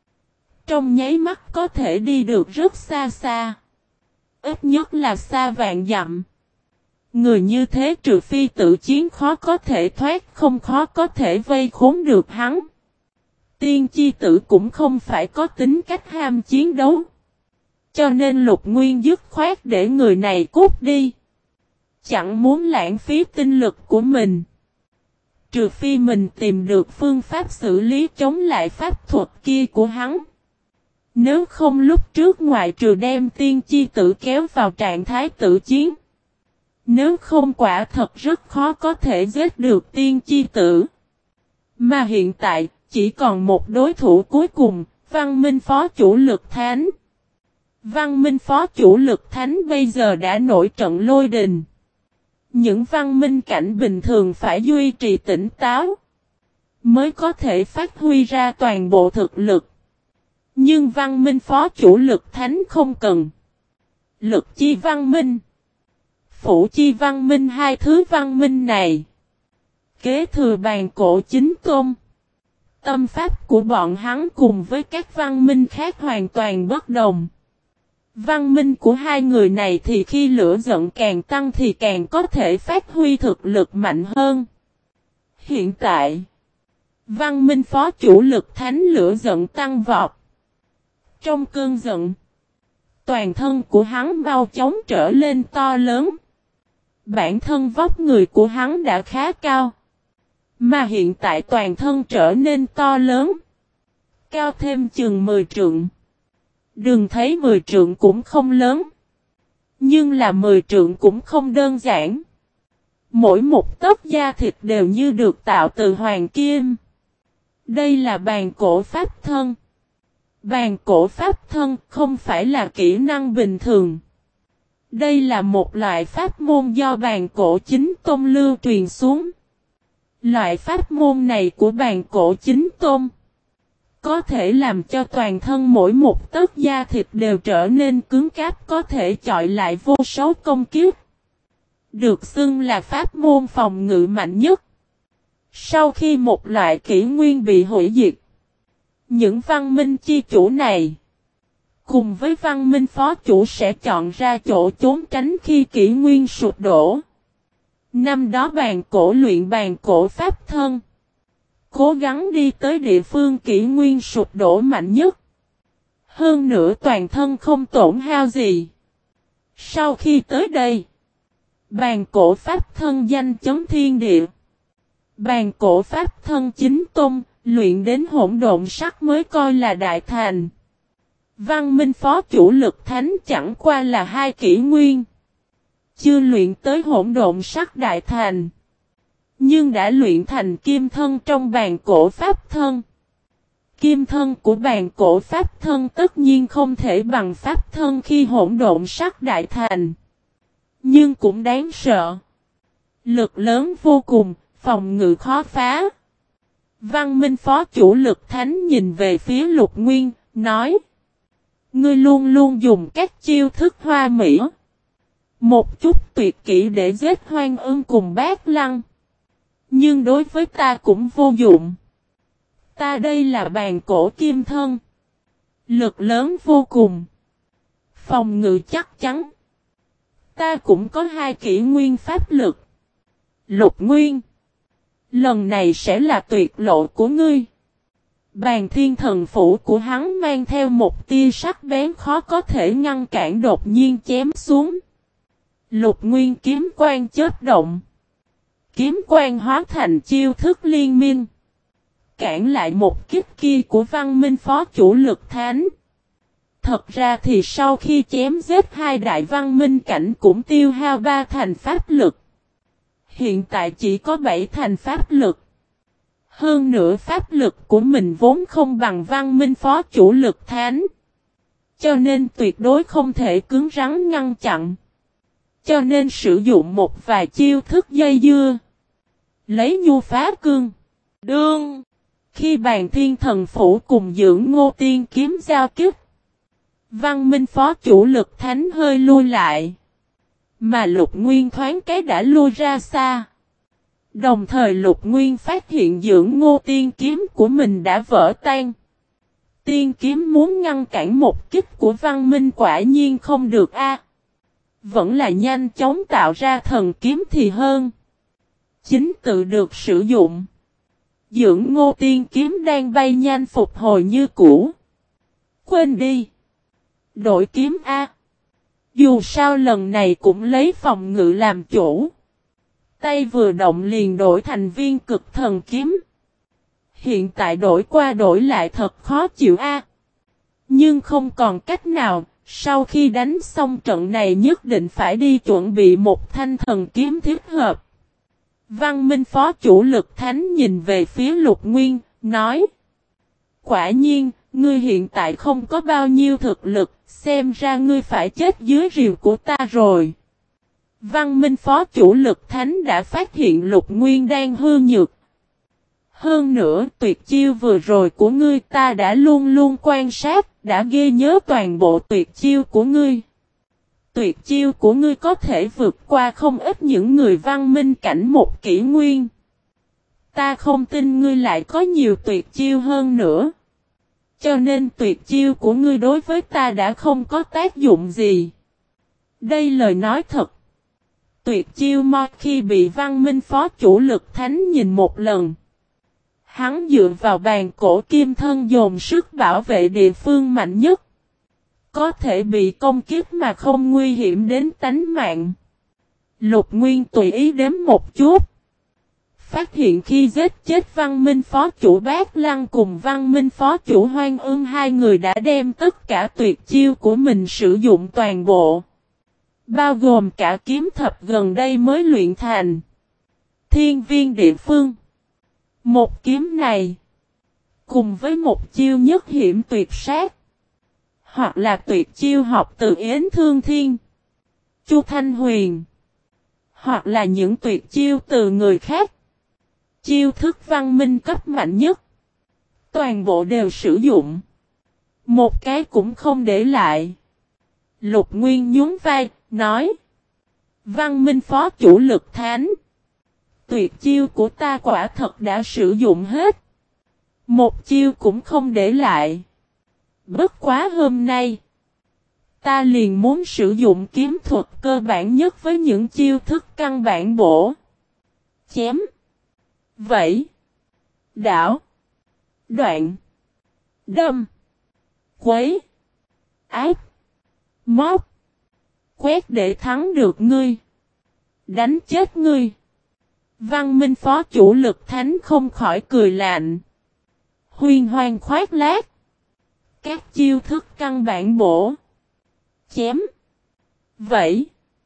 S1: Trong nháy mắt có thể đi được rất xa xa. Ít nhất là xa vạn dặm. Người như thế trừ phi tự chiến khó có thể thoát, không khó có thể vây khốn được hắn. Tiên chi tử cũng không phải có tính cách ham chiến đấu. Cho nên Lục Nguyên dứt khoát để người này cút đi. Chẳng muốn lãng phí tinh lực của mình. Trừ phi mình tìm được phương pháp xử lý chống lại pháp thuật kia của hắn. Nếu không lúc trước ngoại trừ đem tiên chi tử kéo vào trạng thái tự chiến. Nếu không quả thật rất khó có thể giết được tiên chi tử. Mà hiện tại chỉ còn một đối thủ cuối cùng, Văn Minh phó chủ lực thánh. Văn Minh phó chủ lực thánh bây giờ đã nổi trận lôi đình. Những văn minh cảnh bình thường phải duy trì tỉnh táo, mới có thể phát huy ra toàn bộ thực lực. Nhưng Văn Minh phó chủ lực thánh không cần. Lực chi văn minh, phủ chi văn minh, hai thứ văn minh này kế thừa bàn cổ chính tôn. Tâm pháp của bọn hắn cùng với các văn minh khác hoàn toàn bất đồng. Văn minh của hai người này thì khi lửa giận càng tăng thì càng có thể phát huy thực lực mạnh hơn. Hiện tại, văn minh phó chủ lực thánh lửa giận tăng vọt. Trong cơn giận, toàn thân của hắn mau chóng trở lên to lớn. Bản thân vóc người của hắn đã khá cao. Mà hiện tại toàn thân trở nên to lớn. Cao thêm chừng 10 trượng. Đừng thấy 10 trượng cũng không lớn. Nhưng là 10 trượng cũng không đơn giản. Mỗi một tấc da thịt đều như được tạo từ hoàng kim. Đây là bàn cổ pháp thân. Bàn cổ pháp thân không phải là kỹ năng bình thường. Đây là một loại pháp môn do bàn cổ chính tôn lưu truyền xuống. Loại pháp môn này của bàn cổ chính tôn có thể làm cho toàn thân mỗi một tấc da thịt đều trở nên cứng cáp, có thể chọi lại vô số công kiếp. Được xưng là pháp môn phòng ngự mạnh nhất. Sau khi một loại kỷ nguyên bị hủy diệt, những văn minh chi chủ này cùng với văn minh phó chủ sẽ chọn ra chỗ trốn tránh khi kỷ nguyên sụp đổ. Năm đó bàn cổ luyện bàn cổ pháp thân, cố gắng đi tới địa phương kỷ nguyên sụp đổ mạnh nhất. Hơn nữa toàn thân không tổn hao gì. Sau khi tới đây, bàn cổ pháp thân danh chấn thiên địa. Bàn cổ pháp thân chính tôn, luyện đến hỗn độn sắc mới coi là đại thành. Văn minh phó chủ lực thánh chẳng qua là 2 kỷ nguyên. Chưa luyện tới hỗn độn sắc đại thành. Nhưng đã luyện thành kim thân trong bàn cổ pháp thân. Kim thân của bàn cổ pháp thân tất nhiên không thể bằng pháp thân khi hỗn độn sắc đại thành. Nhưng cũng đáng sợ. Lực lớn vô cùng, phòng ngự khó phá. Văn minh phó chủ lực thánh nhìn về phía Lục Nguyên, nói: ngươi luôn luôn dùng các chiêu thức hoa mỹ, Một chút tuyệt kỹ để giết Hoang Ưng cùng Bát Lăng. Nhưng đối với ta cũng vô dụng. Ta đây là bàn cổ kim thân. Lực lớn vô cùng. Phòng ngự chắc chắn. Ta cũng có 2 kỷ nguyên pháp lực. Lục Nguyên. Lần này sẽ là tuyệt lộ của ngươi. Bàn thiên thần phủ của hắn mang theo một tia sắc bén khó có thể ngăn cản đột nhiên chém xuống. Lục Nguyên kiếm quang chớp động. Kiếm quang hóa thành chiêu thức liên minh. Cản lại một kích kia của Văn Minh Phó chủ Lực Thánh. Thật ra thì sau khi chém giết 2 đại văn minh cảnh cũng tiêu hao 3 thành pháp lực. Hiện tại chỉ có 7 thành pháp lực. Hơn nữa pháp lực của mình vốn không bằng Văn Minh Phó chủ Lực Thánh. Cho nên tuyệt đối không thể cứng rắn ngăn chặn. Cho nên sử dụng một vài chiêu thức dây dưa. Lấy nhu phá cương. Đương. Khi bàn thiên thần phủ cùng dưỡng Ngô Tiên kiếm giao kích. Văn Minh Phó chủ Lực Thánh hơi lui lại. Mà Lục Nguyên thoáng cái đã lui ra xa. Đồng thời Lục Nguyên phát hiện dưỡng Ngô Tiên kiếm của mình đã vỡ tan. Tiên kiếm muốn ngăn cản một kích của Văn Minh quả nhiên không được a. Vẫn là nhanh chóng tạo ra thần kiếm thì hơn. Chính tự được sử dụng. Dưỡng Ngô Tiên kiếm đang bay nhanh phục hồi như cũ. Quên đi. Đổi kiếm a. Dù sao lần này cũng lấy phòng ngự làm chủ. Tay vừa động liền đổi thành viên cực thần kiếm. Hiện tại đổi qua đổi lại thật khó chịu a. Nhưng không còn cách nào, sau khi đánh xong trận này nhất định phải đi chuẩn bị một thanh thần kiếm thích hợp. Văn Minh Phó chủ Lực Thánh nhìn về phía Lục Nguyên, nói. Quả nhiên, ngươi hiện tại không có bao nhiêu thực lực, xem ra ngươi phải chết dưới rìu của ta rồi. Văn Minh Phó chủ Lực Thánh đã phát hiện Lục Nguyên đang hư nhược. Hơn nữa, tuyệt chiêu vừa rồi của ngươi ta đã luôn luôn quan sát, đã ghi nhớ toàn bộ tuyệt chiêu của ngươi. Tuyệt chiêu của ngươi có thể vượt qua không ít những người văn minh cảnh một kỷ nguyên. Ta không tin ngươi lại có nhiều tuyệt chiêu hơn nữa. Cho nên tuyệt chiêu của ngươi đối với ta đã không có tác dụng gì. Đây lời nói thật. Tuyệt chiêu mo khi bị Văn Minh Phó chủ Lực Thánh nhìn một lần. Hắn dựa vào bàn cổ kim thân dồn sức bảo vệ địa phương mạnh nhất. Có thể bị công kích mà không nguy hiểm đến tánh mạng. Lục Nguyên tùy ý đếm một chút. Phát hiện khi giết chết Văn Minh Phó chủ Bát Lăng cùng Văn Minh Phó chủ Hoang Ưng, 2 người đã đem tất cả tuyệt chiêu của mình sử dụng toàn bộ. Bao gồm cả kiếm thập gần đây mới luyện thành. Thiên viên địa phương. Một kiếm này. Cùng với một chiêu nhất hiểm tuyệt sát. Hoặc là tuyệt chiêu học từ Yến Thương Thiên. Chu Thanh Huyền. Hoặc là những tuyệt chiêu từ người khác. Chiêu thức văn minh cấp mạnh nhất. Toàn bộ đều sử dụng. Một cái cũng không để lại. Lục Nguyên nhún vai, nói. Văn Minh Phó chủ Lực Thánh. Tuyệt chiêu của ta quả thật đã sử dụng hết. Một chiêu cũng không để lại. Bất quá hôm nay. Ta liền muốn sử dụng kiếm thuật cơ bản nhất với những chiêu thức căn bản bổ. Chém. Vẫy. Đảo. Đoạn. Đâm. Quấy. Áp. Móc. Quét để thắng được ngươi. Đánh chết ngươi. Văn Minh Phó chủ Lực Thánh không khỏi cười lạnh. Huyền hoàng khoát lác. Các chiêu thức căn bản bổ. Chém. Vẫy.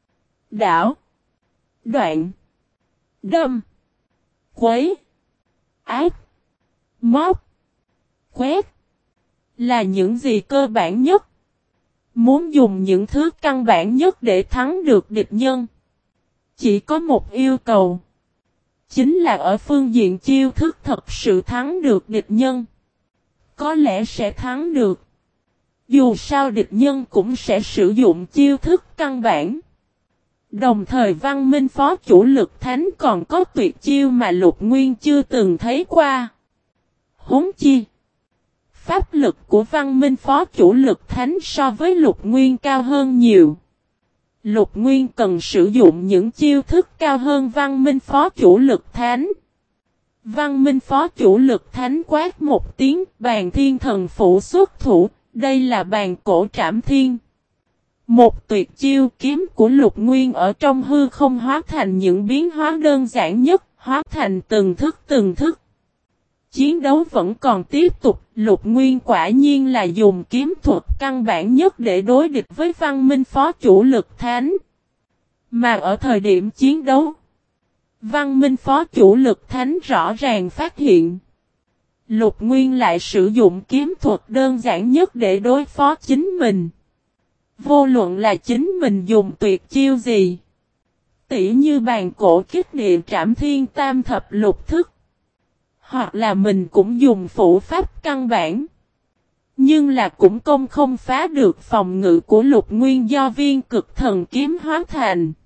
S1: Đảo. Đoạn. Đâm. Quấy. Áp. Móc. Quét. Là những gì cơ bản nhất. Muốn dùng những thứ căn bản nhất để thắng được địch nhân. Chỉ có một yêu cầu. Chính là ở phương diện chiêu thức thật sự thắng được địch nhân. Có lẽ sẽ thắng được. Dù sao địch nhân cũng sẽ sử dụng chiêu thức căn bản. Đồng thời Văn Minh Phó Chủ Lực Thánh còn có tuyệt chiêu mà Lục Nguyên chưa từng thấy qua. Huống chi, pháp lực của Văn Minh Phó Chủ Lực Thánh so với Lục Nguyên cao hơn nhiều. Lục Nguyên cần sử dụng những chiêu thức cao hơn Văn Minh Phó Chủ Lực Thánh. Văn Minh Phó Chủ Lực Thánh quát một tiếng, bàn thiên thần phủ xuất thủ, đây là bàn cổ trảm thiên. Một tuyệt chiêu kiếm của Lục Nguyên ở trong hư không hóa thành những biến hóa đơn giản nhất, hóa thành từng thức. Chiến đấu vẫn còn tiếp tục, Lục Nguyên quả nhiên là dùng kiếm thuật căn bản nhất để đối địch với Văn Minh Phó Chủ Lực Thánh. Mà ở thời điểm chiến đấu, Văn Minh Phó Chủ Lực Thánh rõ ràng phát hiện Lục Nguyên lại sử dụng kiếm thuật đơn giản nhất để đối phó chính mình. Vô luận là chính mình dùng tuyệt chiêu gì, tỉ như bàn cổ kích địa trảm thiên tam thập lục thức, hoặc là mình cũng dùng phủ pháp căn bản, nhưng là cũng không phá được phòng ngự của Lục Nguyên do viên cực thần kiếm hóa thành.